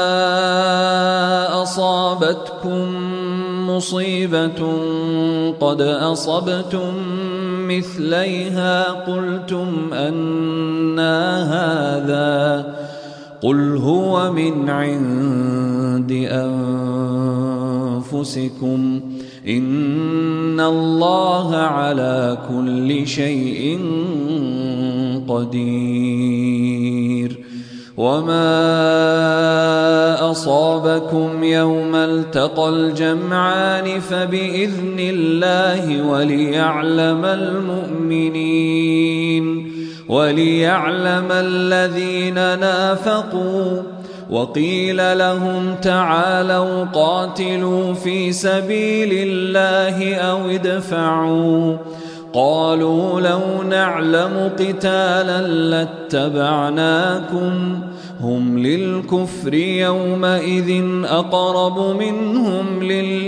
أصابتكم مصيبة قد أصبتم مثليها قلتم أنى هذا قل هو من عند أنفسكم إن الله على كل شيء قدير وما أصابكم يوم التقى الجمعان فبإذن الله وليعلم المؤمنين وليعلم الذين نافقوا وقيل لهم تعالوا قاتلوا في سبيل الله أو ادفعوا قالوا لو نعلم قتالا لاتبعناكم هم للكفر يومئذ أقرب منهم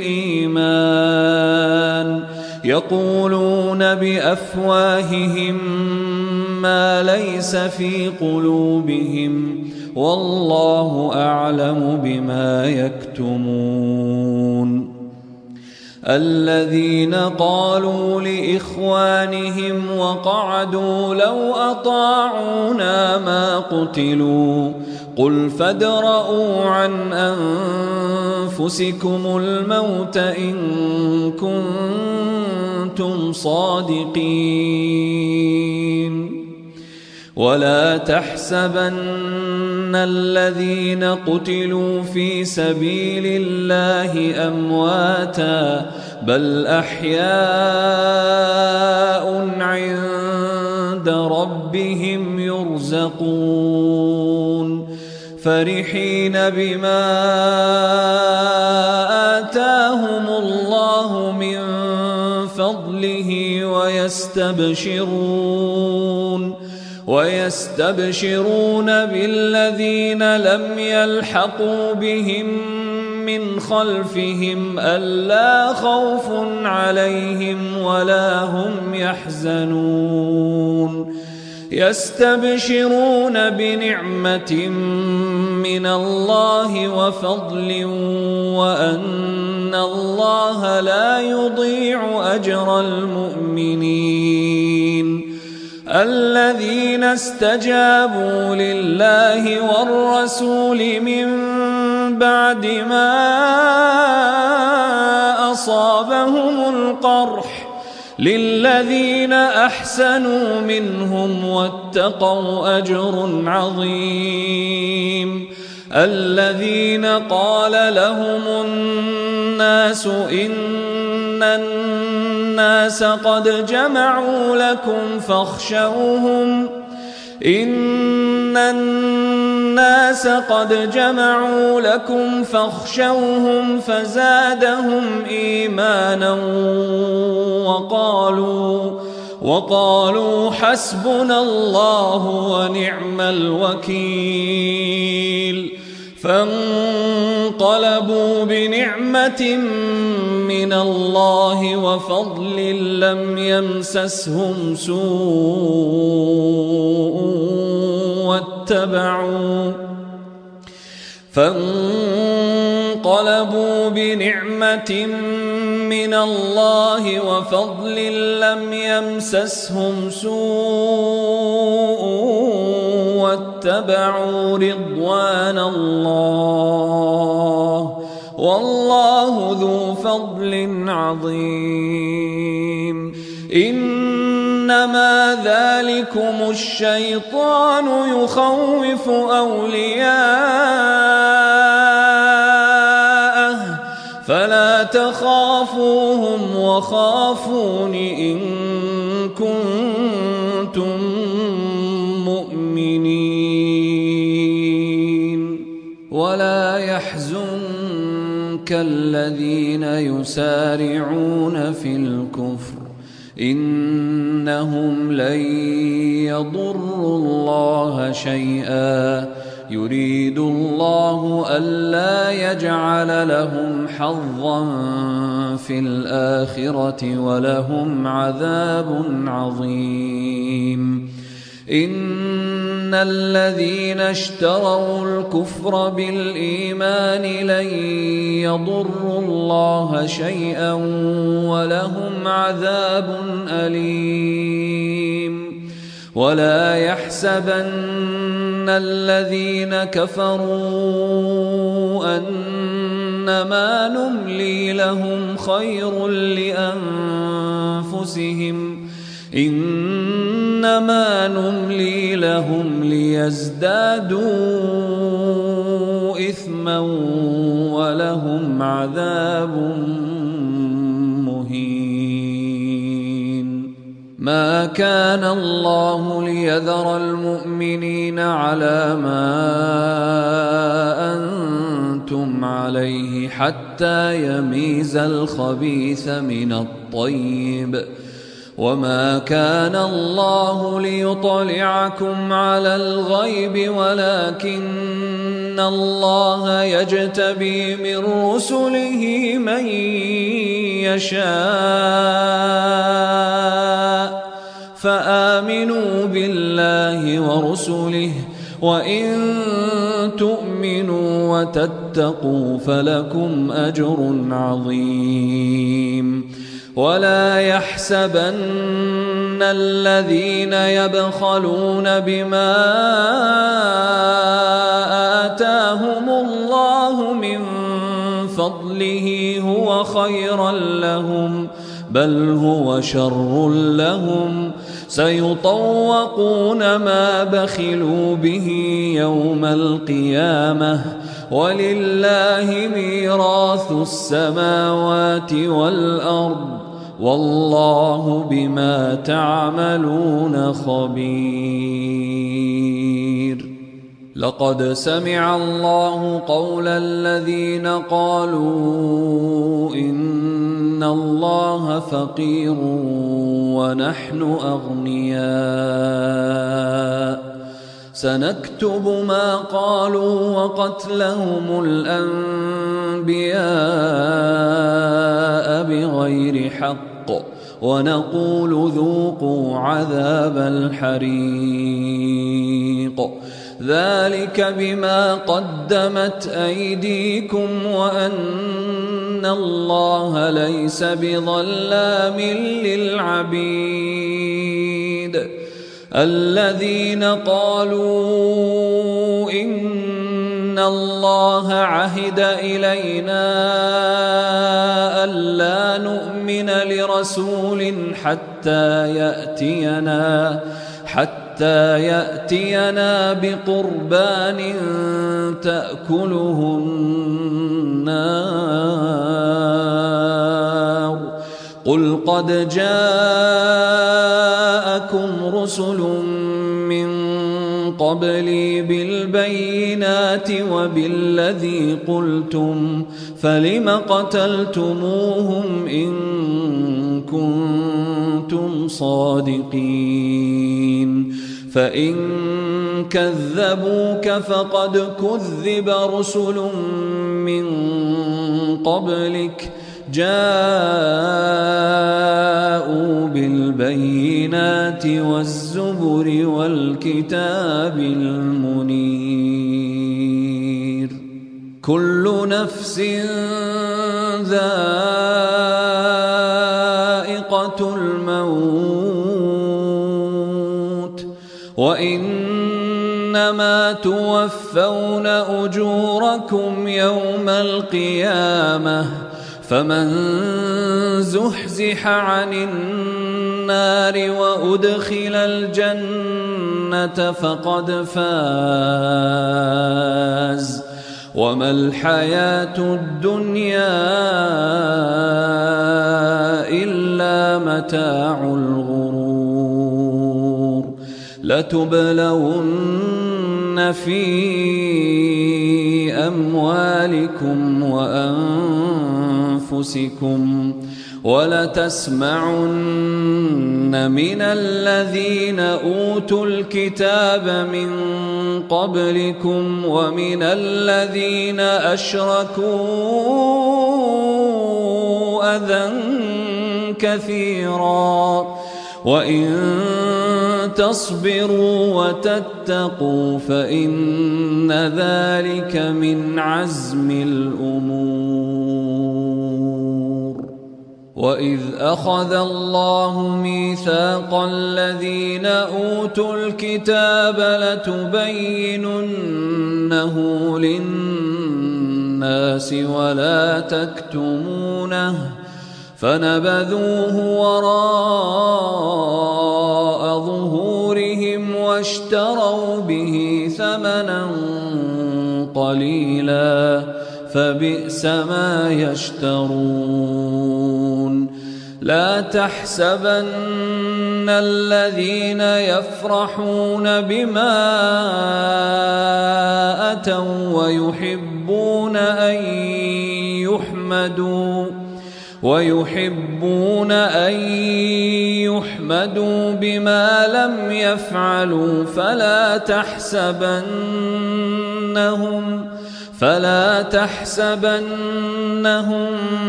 للإيمان يقولون بأفواههم ما ليس في قلوبهم والله أعلم بما يكتمون الذين قالوا لإخوانهم وقعدوا لو أطاعونا ما قتلوا قل فادرءوا عن أنفسكم الموت إن كنتم صادقين ولا تحسبن الذين قتلوا في سبيل الله أمواتا بل أحياء عند ربهم يرزقون فرحين بما آتاهم الله من فضله ويستبشرون ويستبشرون بالذين لم يلحقوا بهم من خلفهم ألا خوف عليهم ولا هم يحزنون يستبشرون بنعمة من الله وفضل وأن الله لا يضيع أجر المؤمنين الذين استجابوا لله والرسول من بعد ما أصابهم القرح للذين أحسنوا منهم واتقوا أجر عظيم الذين قال لهم الناس إن الناس قد جمعوا لكم فاخشوهم إن الناس قد جمعوا لكم فاخشوهم فزادهم إيمانا وقالوا وقالوا حسبنا الله ونعم الوكيل فانقلبوا بنعمة من الله وفضل لم يمسسهم سوء واتبعوا فانقلبوا بنعمة من الله وفضل لم يمسسهم سوء واتبعوا رضوان الله والله ذو فضل عظيم إنما ذلكم الشيطان يخوف أولياءه فلا تخافوهم وخافون إن كنتم مؤمنين ولا يحزنك الذين يسارعون في الكفر إنهم لن يضروا الله شيئا يريد الله ألا يجعل لهم حظا في الآخرة ولهم عذاب عظيم إن الذين اشتروا الكفر بالإيمان لن يضروا الله شيئا ولهم عذاب أليم ولا يحسبن الذين كفروا أنما نملي لهم خير لأنفسهم إنما نملي لهم ليزدادوا إثما ولهم عذاب مهين ما كان الله ليذر المؤمنين على ما أنتم عليه حتى يميز الخبيث من الطيب وما كان الله ليطلعكم على الغيب ولكن الله يجتبي من رسله من يشاء فآمنوا بالله ورسله وإن تؤمنوا وتتقوا فلكم أجر عظيم ولا يحسبن الذين يبخلون بما آتاهم الله من فضله هو خيرا لهم بل هو شر لهم سيطوقون ما بخلوا به يوم القيامة ولله ميراث السماوات والأرض والله بما تعملون خبير لقد سمع الله قول الذين قالوا إن الله فقير ونحن أغنياء سنكتب ما قالوا وقتلهم الأنبياء بغير حق ونقول ذوقوا عذاب الحريق ذلك بما قدمت أيديكم وأن الله ليس بظلام للعبيد الذين قالوا إن الله عهد إلينا ألا نؤمن لرسول حتى يأتينا حتى يأتينا بقربان تأكله النار قل قد جاءكم رسل من قبلي بالبينات وبالذي قلتم فلم قتلتموهم إن كنتم صادقين فإن كذبوك فقد كذب رسل من قبلك جاءوا بالبينات والزبر والكتاب المنير كل نفس ذائقة الموت وإنما توفون أجوركم يوم القيامة فمن زحزح عن النار وأدخل الجنة فقد فاز وما الحياة الدنيا إلا متاع الغرور لتبلون في أموالكم وأنفسكم ولتسمعن من الذين أوتوا الكتاب من قبلكم ومن الذين أشركوا أذى كثيرا وإن تصبروا وتتقوا فإن ذلك من عزم الأمور وإذ أخذ الله ميثاق الذين أوتوا الكتاب لتبيننه للناس ولا تكتمونه فنبذوه وراء ظهورهم واشتروا به ثمنا قليلا فبئس ما يشترون لا تحسبن الذين يفرحون بما أتوا ويحبون أن يحمدوا ويحبون أن يحمدوا بما لم يفعلوا فلا تحسبنهم فلا تحسبنهم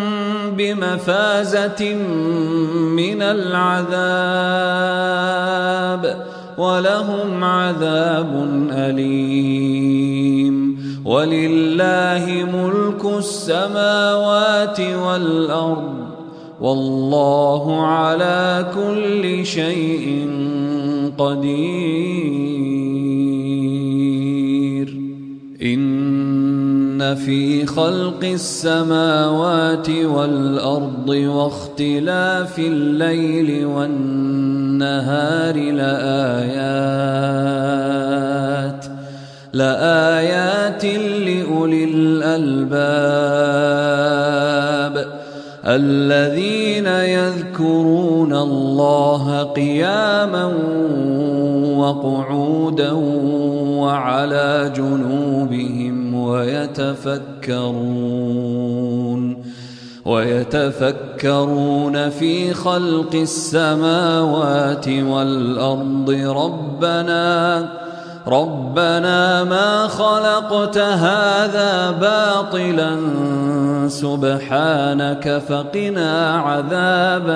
بمفازة من العذاب ولهم عذاب أليم ولله ملك السماوات والأرض والله على كل شيء قدير إن في خلق السماوات والأرض واختلاف الليل والنهار لآيات لآيات لأولي الألباب الذين يذكرون الله قياما وقعودا وعلى جنوبهم ويتفكرون ويتفكرون في خلق السماوات والأرض ربنا ربنا ما خلقت هذا باطلا سبحانك فقنا عذاب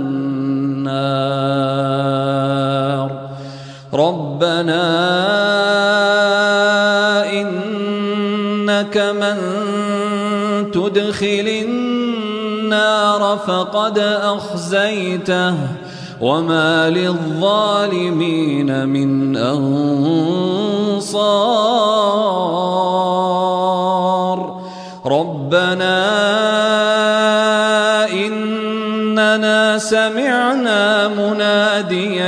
النار ربنا إنك من تدخل النار فقد أخزيته وما للظالمين من أنصار ربنا إننا سمعنا مناديا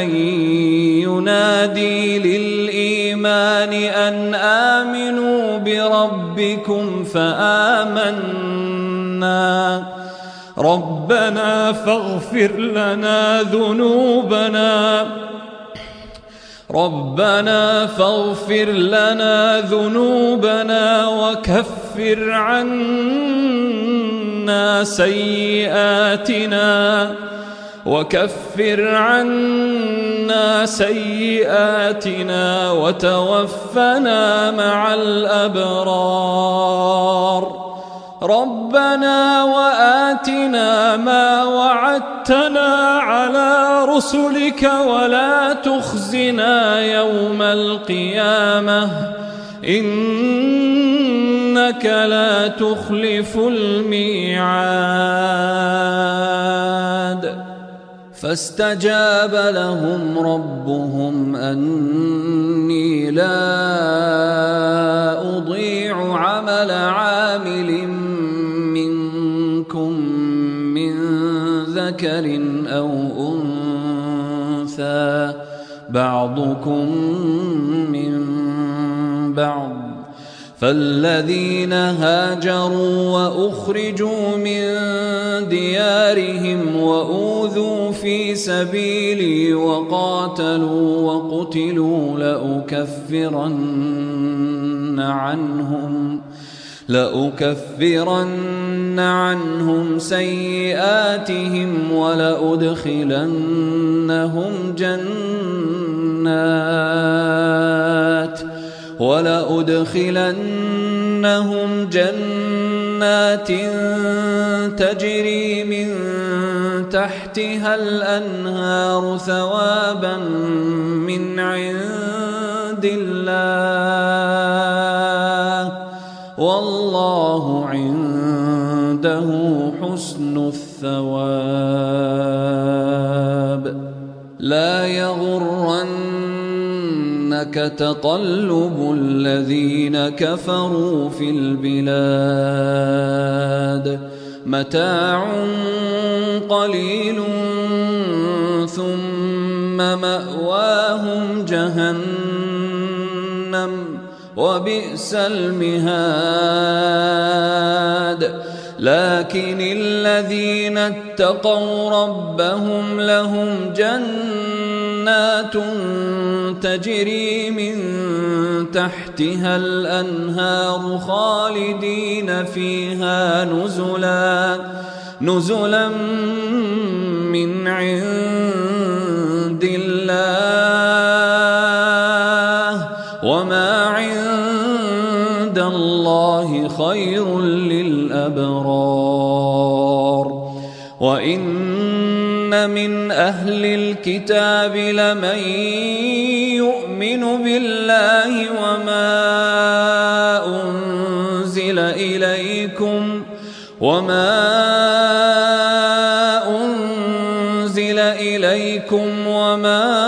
ينادي للإيمان أن آمنوا بربكم فآمنا ربنا فاغفر لنا ذنوبنا ربنا فاغفر لنا ذنوبنا وكفر عنا سيئاتنا وكفر عنا سيئاتنا وتوفنا مع الأبرار ربنا وآتنا ما وعدتنا على رسلك ولا تخزنا يوم القيامة إنك لا تخلف الميعاد فاستجاب لهم ربهم أني لا أضيع عمل عامل منكم من ذكر أو أنثى بعضكم من بعض فالذين هاجروا وأخرجوا من ديارهم وأوذوا في سبيلي وقاتلوا وقتلوا لأكفرن عنهم لأكفرن عنهم سيئاتهم ولأدخلنهم جنات ولأدخلنهم جنات تجري من تحتها الأنهار ثوابا من عند الله والله عنده حسن الثواب لا يغرنك تقلب الذين كفروا في البلاد متاع قليل ثم مأواهم جهنم وبئس المهاد لكن الذين اتقوا ربهم لهم جنات تجري من تحتها الأنهار خالدين فيها نزلا نزلا من عند الله وما عند الله خير للأبرار وإن من أهل الكتاب لمن يؤمن بالله وما أنزل إليكم وما أنزل إليكم وما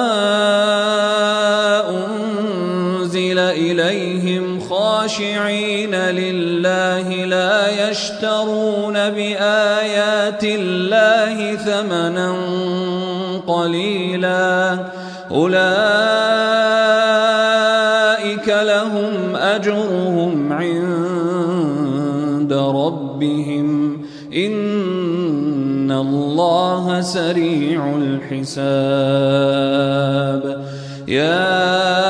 أنزل إليهم خاشعين لله لا يشترون بآيات الله ثمنا قليلا أولئك لهم أجرهم عند ربهم إن الله سريع الحساب يا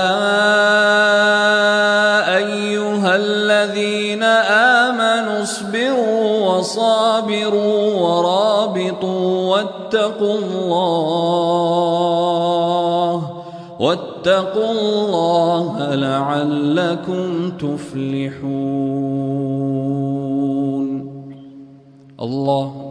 أيها الذين آمنوا اصبروا وصابروا ورابطوا واتقوا الله واتقوا الله لعلكم تفلحون الله